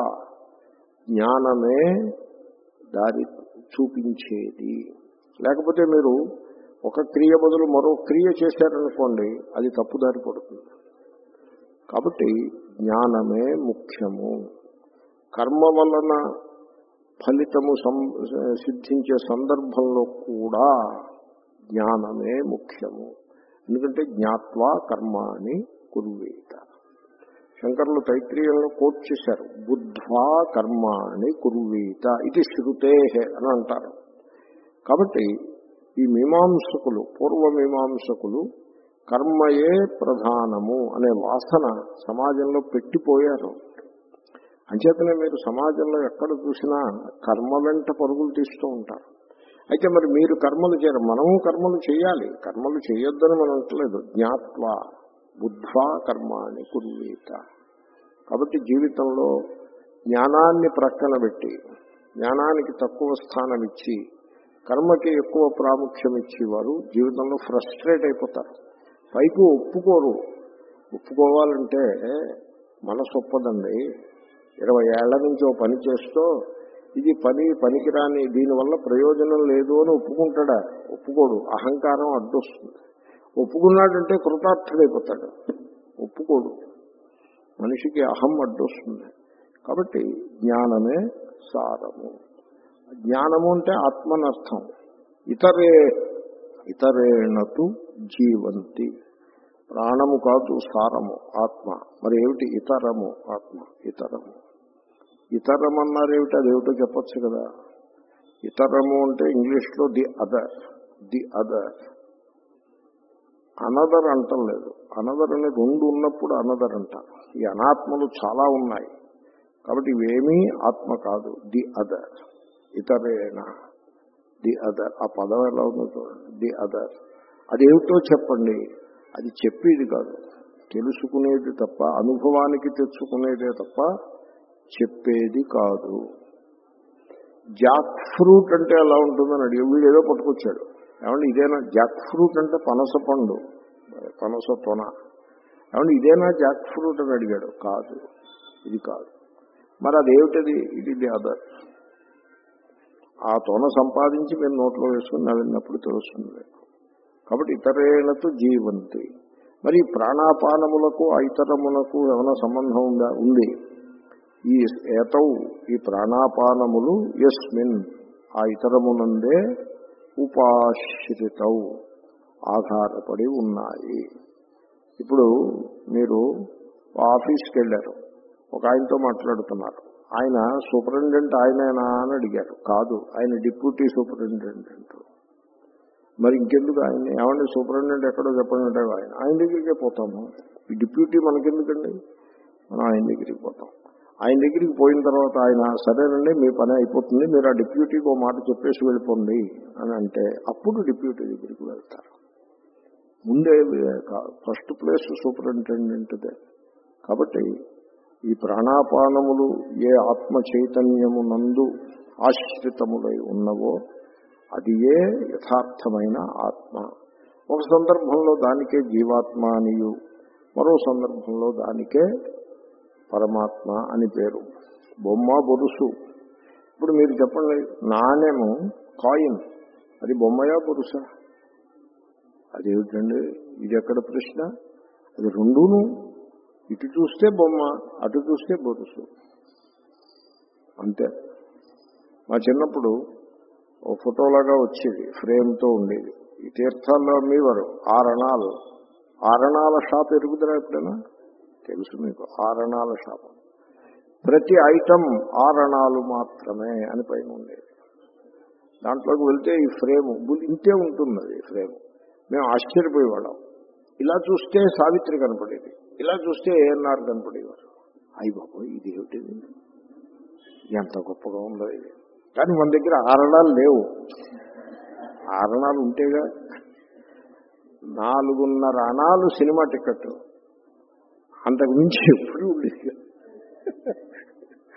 జ్ఞానమే దారి చూపించేది. లేకపోతే మీరు ఒక క్రియ బదులు మరో క్రియ చేశారనుకోండి, అది తప్పుదారి పడుతుంది. కాబట్టి జ్ఞానమే ముఖ్యము. కర్మ వలన ఫలితము సిద్ధించే సందర్భంలో కూడా జ్ఞానమే ముఖ్యము. ఎందుకంటే జ్ఞాత్వా కర్మాణి కుర్వీత. శంకరులు తైత్రీయంలో కోట్ చేశారు, బుద్ధ్వా కర్మాణి కుర్వీత ఇది శృతే అని అంటారు. కాబట్టి ఈ మీమాంసకులు, పూర్వ మీమాంసకులు కర్మయే ప్రధానము అనే వాసన సమాజంలో పెట్టిపోయారు. అంచేతనే మీరు సమాజంలో ఎక్కడ చూసినా కర్మ వెంట పరుగులు తీస్తూ ఉంటారు. అయితే మరి మీరు కర్మలు చేయరు, మనము కర్మలు చేయాలి, కర్మలు చేయొద్దని మనం అంటలేదు. జ్ఞాత్వా బుద్ధ్వా కర్మాణి కుర్వీత. కాబట్టి జీవితంలో జ్ఞానాన్ని ప్రక్కన పెట్టి జ్ఞానానికి తక్కువ స్థానం ఇచ్చి కర్మకి ఎక్కువ ప్రాముఖ్యం ఇచ్చేవారు జీవితంలో ఫ్రస్ట్రేట్ అయిపోతారు. పైకి ఒప్పుకోరు. ఒప్పుకోవాలంటే మనసు ఒప్పదండి. ఇరవై ఏళ్ల నుంచి ఓ పని చేస్తూ ఇది పని పనికిరాని, దీనివల్ల ప్రయోజనం లేదు అని ఒప్పుకుంటాడా? ఒప్పుకోడు. అహంకారం అడ్డొస్తుంది. ఒప్పుకున్నాడంటే కృతార్థుడైపోతాడు. ఒప్పుకోడు. మనిషికి అహం అడ్డొస్తుంది. కాబట్టి జ్ఞానమే సారము. జ్ఞానము అంటే ఆత్మనర్థం. ఇతరే ఇతరేణతు జీవంతి. ప్రాణము కాదు సారము ఆత్మ. మరి ఏమిటి ఇతరము? ఆత్మ ఇతరము. ఇతరం అన్నారేమిటి? అదేమిటో చెప్పచ్చు కదా. ఇతరము అంటే ఇంగ్లీష్లో the other. The other another అంటలేదు. అనదర్ అనే రెండు ఉన్నప్పుడు అనదర్ అంటారు. ఈ అనాత్మలు చాలా ఉన్నాయి. కాబట్టి ఇవేమీ ఆత్మ కాదు. ది అదర్, ఇతరేణ, ది అదర్. ఆ పదం ఎలా ఉందో చూడండి. ది అదర్ అదేమిటో చెప్పండి. అది చెప్పేది కాదు, తెలుసుకునేది తప్ప, అనుభవానికి తెచ్చుకునేదే తప్ప చెప్పేది కాదు. జాక్ ఫ్రూట్ అంటే ఎలా ఉంటుందని అడిగి వీడు ఏదో పట్టుకొచ్చాడు. ఏమంటే ఇదేనా జాక్ ఫ్రూట్ అంటే? పనస పండు, పనస తొన. ఏమంటే ఇదేనా జాక్ ఫ్రూట్ అని అడిగాడు. కాదు, ఇది కాదు. మరి అదేమిటది? ఇది ది అదర్. ఆ తొన సంపాదించి మీరు నోట్లో వేసుకుని నవ్వినప్పుడు తెలుస్తుంది. కాబట్టి ఇతరేణతో జీవంతి. మరి ప్రాణాపానములకు ఆ ఇతరములకు ఏమైనా సంబంధం ఉందా? ఉంది. ఈ ఏతౌ ఈ ప్రాణాపానములు యస్మిన్ ఆ ఇతరమునందే ఉపాశ్రితౌ ఆధారపడి ఉన్నాయి. ఇప్పుడు మీరు ఆఫీస్కి వెళ్ళారు, ఒక ఆయనతో మాట్లాడుతున్నారు. ఆయన సూపరింటెండెంట్ ఆయనేనా అని అడిగారు. కాదు, ఆయన డిప్యూటీ సూపరింటెండెంట్. మరి ఇంకెందుకు ఆయన? ఏమంటే సూపరింటెండెంట్ ఎక్కడో చెప్పండి అంటే ఆయన ఆయన దగ్గరికే పోతాము. ఈ డిప్యూటీ మనకెందుకండి? మనం ఆయన దగ్గరికి పోతాం. ఆయన దగ్గరికి పోయిన తర్వాత ఆయన సరేనండి మీ పని అయిపోతుంది, మీరు ఆ డిప్యూటీకి ఓ మాట చెప్పేసి వెళ్ళిపోండి అని అంటే అప్పుడు డిప్యూటీ దగ్గరికి వెళ్తారు. ముందే ఫస్ట్ ప్లేస్ సూపరింటెండెంట్దే. కాబట్టి ఈ ప్రాణాపానములు ఏ ఆత్మ చైతన్యమునందు ఆశ్రితములై ఉన్నవో అది ఏ యథార్థమైన ఆత్మ. ఒక సందర్భంలో దానికే జీవాత్మ అనియు, మరో సందర్భంలో దానికే పరమాత్మ అని పేరు. బొమ్మ బొరుసు. ఇప్పుడు మీరు చెప్పండి, నాణ్యము కాయిన్ అది బొమ్మయా బొరుసా? అదేమిటండి ఇది ఎక్కడ ప్రశ్న? అది రెండూను. ఇటు చూస్తే బొమ్మ, అటు చూస్తే బొరుసు, అంతే. మా చిన్నప్పుడు ఓ ఫోటోలాగా వచ్చేది, ఫ్రేమ్తో ఉండేది. ఈ తీర్థాల్లో అమ్మేవారు ఆరణాలు. ఆరణాల షాప్ ఎరుగుదరా ఎప్పుడైనా? తెలుసు మీకు, ఆరణాల షాప్. ప్రతి ఐటమ్ ఆరణాలు మాత్రమే అని పైన ఉండేది. దాంట్లోకి వెళ్తే ఈ ఫ్రేమ్ ఇంతే ఉంటుంది. అది ఫ్రేమ్. మేము ఆశ్చర్యపోయేవాళ్ళం. ఇలా చూస్తే సావిత్రి కనపడేది, ఇలా చూస్తే ఏఎన్ఆర్ కనపడేవారు. అయ్యి బాబోయ్ ఇది ఏమిటిది, ఎంత గొప్పగా ఉందో ఇది. కానీ మన దగ్గర ఆరణాలు లేవు. ఆరణాలు ఉంటేగా. నాలుగున్నర అణాలు సినిమా టికెట్, అంతకు మించి ఎప్పుడు ఉండేది.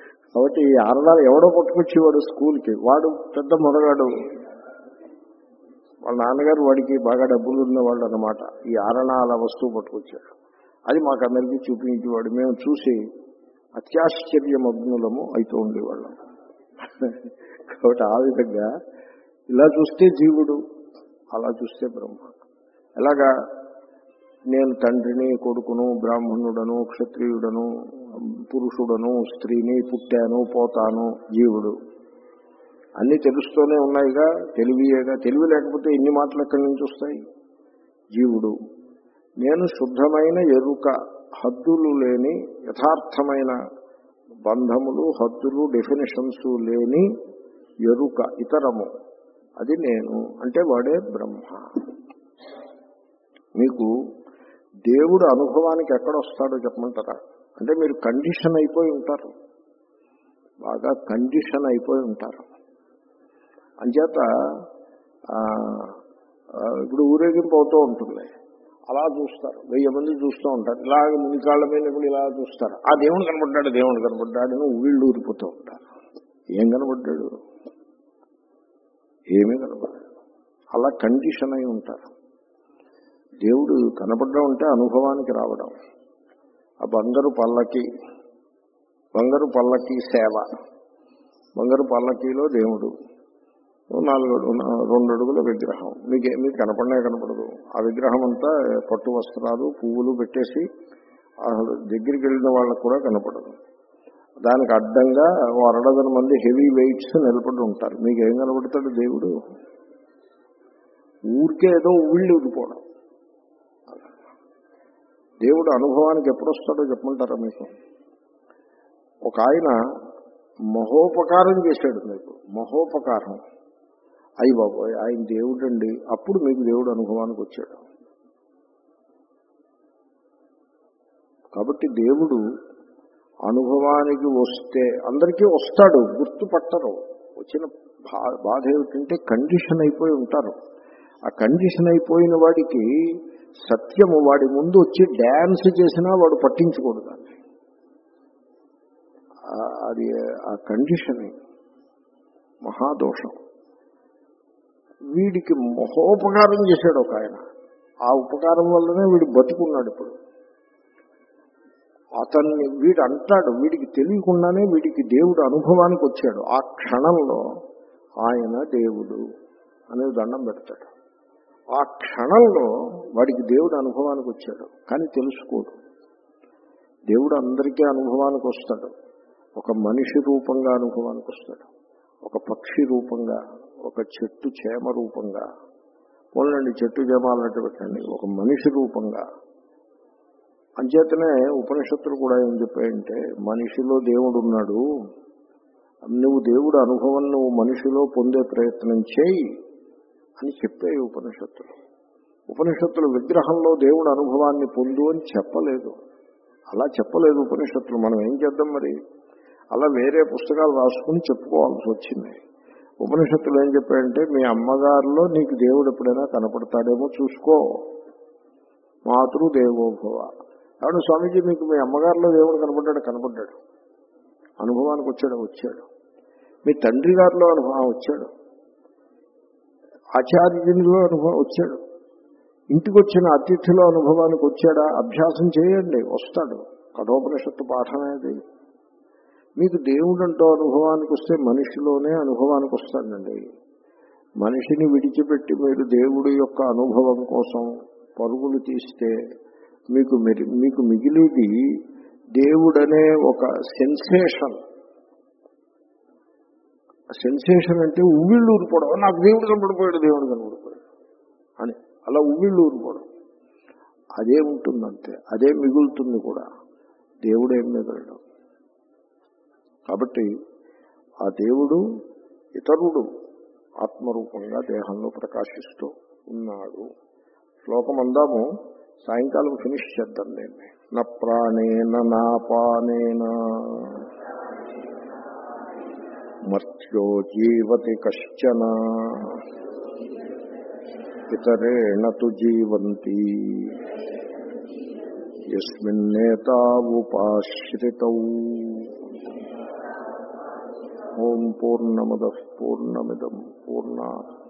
కాబట్టి ఈ ఆరణాలు ఎవడో పట్టుకొచ్చేవాడు స్కూల్కి, వాడు పెద్ద మొదగాడు. వాళ్ళ నాన్నగారు వాడికి బాగా డబ్బులు ఉన్నవాళ్ళు అన్నమాట. ఈ ఆరణాల వస్తువు పట్టుకొచ్చాడు. అది మాకు అందరికీ చూపించేవాడు. మేము చూసి అత్యాశ్చర్యమగ్నులము అవుతూ ఉండేవాళ్ళం. కాబట్టి ఆ విధంగా ఇలా చూస్తే జీవుడు, అలా చూస్తే బ్రహ్మ. ఎలాగా నేను తండ్రిని, కొడుకును, బ్రాహ్మణుడను, క్షత్రియుడను, పురుషుడను, స్త్రీని, పుట్టాను, పోతాను, జీవుడు అన్నీ తెలుస్తూనే ఉన్నాయిగా. తెలివియేగా. తెలివి లేకపోతే ఇన్ని మాటలు ఎక్కడి నుంచి వస్తాయి? జీవుడు. నేను శుద్ధమైన ఎరుక, హద్దులు లేని యథార్థమైన బంధములు, హద్దులు, డెఫినేషన్స్ లేని ఎరుక, ఇతరము, అది నేను. అంటే వాడే బ్రహ్మ. మీకు దేవుడు అనుభవానికి ఎక్కడొస్తాడో చెప్పమంటారా? అంటే మీరు కండిషన్ అయిపోయి ఉంటారు, బాగా కండిషన్ అయిపోయి ఉంటారు. అంచేత ఇప్పుడు ఊరేగింపు అవుతూ ఉంటుంది, అలా చూస్తారు, వెయ్యి మంది చూస్తూ ఉంటారు, ఇలాగ మునికాళ్ళ మీద ఇప్పుడు ఇలా చూస్తారు. ఆ దేవుడు కనబడ్డాడు, దేవుడు కనబడ్డాడని వీళ్ళు ఊరిపోతూ ఉంటారు. ఏం కనబడ్డాడు? ఏమీ కనబడ్డాడు. అలా కండిషన్ అయి ఉంటారు. దేవుడు కనపడడం అంటే అనుభవానికి రావడం. ఆ బంగారు పల్లకి, బంగారు పల్లకి సేవ, బంగారు పల్లకీలో దేవుడు, నాలుగు రెండు అడుగుల విగ్రహం, మీకు మీకు కనపడనే కనపడదు. ఆ విగ్రహం అంతా పట్టు వస్త్రాలు, పువ్వులు పెట్టేసి దగ్గరికి వెళ్ళిన వాళ్ళకు కూడా కనపడదు. దానికి అడ్డంగా ఓ అరడజన మంది హెవీ వెయిట్స్ నిలబడి ఉంటారు. మీకు ఏం కనపడతాడు దేవుడు? ఊరికే ఏదో ఊళ్ళు ఊరిపోవడం. దేవుడు అనుభవానికి ఎప్పుడు వస్తాడో చెప్పమంటారా మీకు? ఒక ఆయన మహోపకారం చేశాడు మీకు, మహోపకారం. అయ్యి బాబోయ్, ఆయన దేవుడు అండి. అప్పుడు మీకు దేవుడు అనుభవానికి వచ్చాడు. కాబట్టి దేవుడు అనుభవానికి వస్తే అందరికీ వస్తాడు, గుర్తుపట్టరు. వచ్చిన బాధ ఏమిటంటే కండిషన్ అయిపోయి ఉంటారు. ఆ కండిషన్ అయిపోయిన వాడికి సత్యము వాడి ముందు వచ్చి డ్యాన్స్ చేసినా వాడు పట్టించుకోడు దాన్ని. అది ఆ కండిషన్ మహాదోషం. వీడికి మహోపకారం చేశాడు ఒక ఆయన. ఆ ఉపకారం వల్లనే వీడు బతుకున్నాడు. ఇప్పుడు అతన్ని వీడు అంటాడు, వీడికి తెలియకుండానే వీడికి దేవుడు అనుభవానికి వచ్చాడు. ఆ క్షణంలో ఆయన దేవుడు అనే దండం పెడతాడు. ఆ క్షణంలో వాడికి దేవుడు అనుభవానికి వచ్చాడు, కానీ తెలుసుకోడు. దేవుడు అందరికీ అనుభవానికి వస్తాడు. ఒక మనిషి రూపంగా అనుభవానికి వస్తాడు, ఒక పక్షి రూపంగా, ఒక చెట్టు చేమ రూపంగా, పోలండి చెట్టు చేమ అన్నట్టు పెట్టండి, ఒక మనిషి రూపంగా. అంచేతనే ఉపనిషత్తులు కూడా ఏం చెప్పాయంటే, మనిషిలో దేవుడు ఉన్నాడు, నువ్వు దేవుడు అనుభవం నువ్వు మనిషిలో పొందే ప్రయత్నం చేయి అని చెప్పాయి ఉపనిషత్తులు. ఉపనిషత్తులు విగ్రహంలో దేవుడు అనుభవాన్ని పొందు అని చెప్పలేదు. అలా చెప్పలేదు ఉపనిషత్తులు. మనం ఏం చేద్దాం మరి? అలా వేరే పుస్తకాలు రాసుకుని చెప్పుకోవాల్సి వచ్చింది. ఉపనిషత్తులు ఏం చెప్పాయంటే, మీ అమ్మగారిలో నీకు దేవుడు ఎప్పుడైనా కనపడతాడేమో చూసుకో, మాతృ దేవోభవ. కాబట్టి స్వామీజీ మీకు మీ అమ్మగారిలో దేవుడు కనపడ్డాడు, కనపడ్డాడు, అనుభవానికి వచ్చాడు, వచ్చాడు. మీ తండ్రి గారిలో అనుభవం వచ్చాడు, ఆచార్యునిలో అనుభవం వచ్చాడు, ఇంటికి వచ్చిన అతిథిలో అనుభవానికి వచ్చాడా? అభ్యాసం చేయండి, వస్తాడు. కఠోపనిషత్తు పాఠమేది. మీకు దేవుడంటూ అనుభవానికి వస్తే మనిషిలోనే అనుభవానికి వస్తాడండి. మనిషిని విడిచిపెట్టి మీరు దేవుడి యొక్క అనుభవం కోసం పరుగులు తీస్తే మీకు మీకు మిగిలిది దేవుడనే ఒక సెన్సేషన్. సెన్సేషన్ అంటే ఉవ్విళ్ళు ఊరిపోవడం. నాకు దేవుడు కనపడిపోయాడు, దేవుడు కనపడిపోయాడు అని అలా ఉవ్విళ్ళు ఊరిపోవడం. అదే ఉంటుందంతే, అదే మిగులుతుంది కూడా. దేవుడు ఏం మిగలడు. కాబట్టి ఆ దేవుడు ఇతరుడు ఆత్మరూపంగా దేహంలో ప్రకాశిస్తూ ఉన్నాడు. శ్లోకం అందాము, సాయంకాలం ఫినిష్ చేద్దాం దీన్ని. న ప్రాణేన నాపానేన మర్త్యో జీవతి కశ్చన ఇతరేణ తు జీవంతి యస్మిన్నేతావుపాశ్రితౌ. ఓం పూర్ణమదః పూర్ణమిదం పూర్ణాత్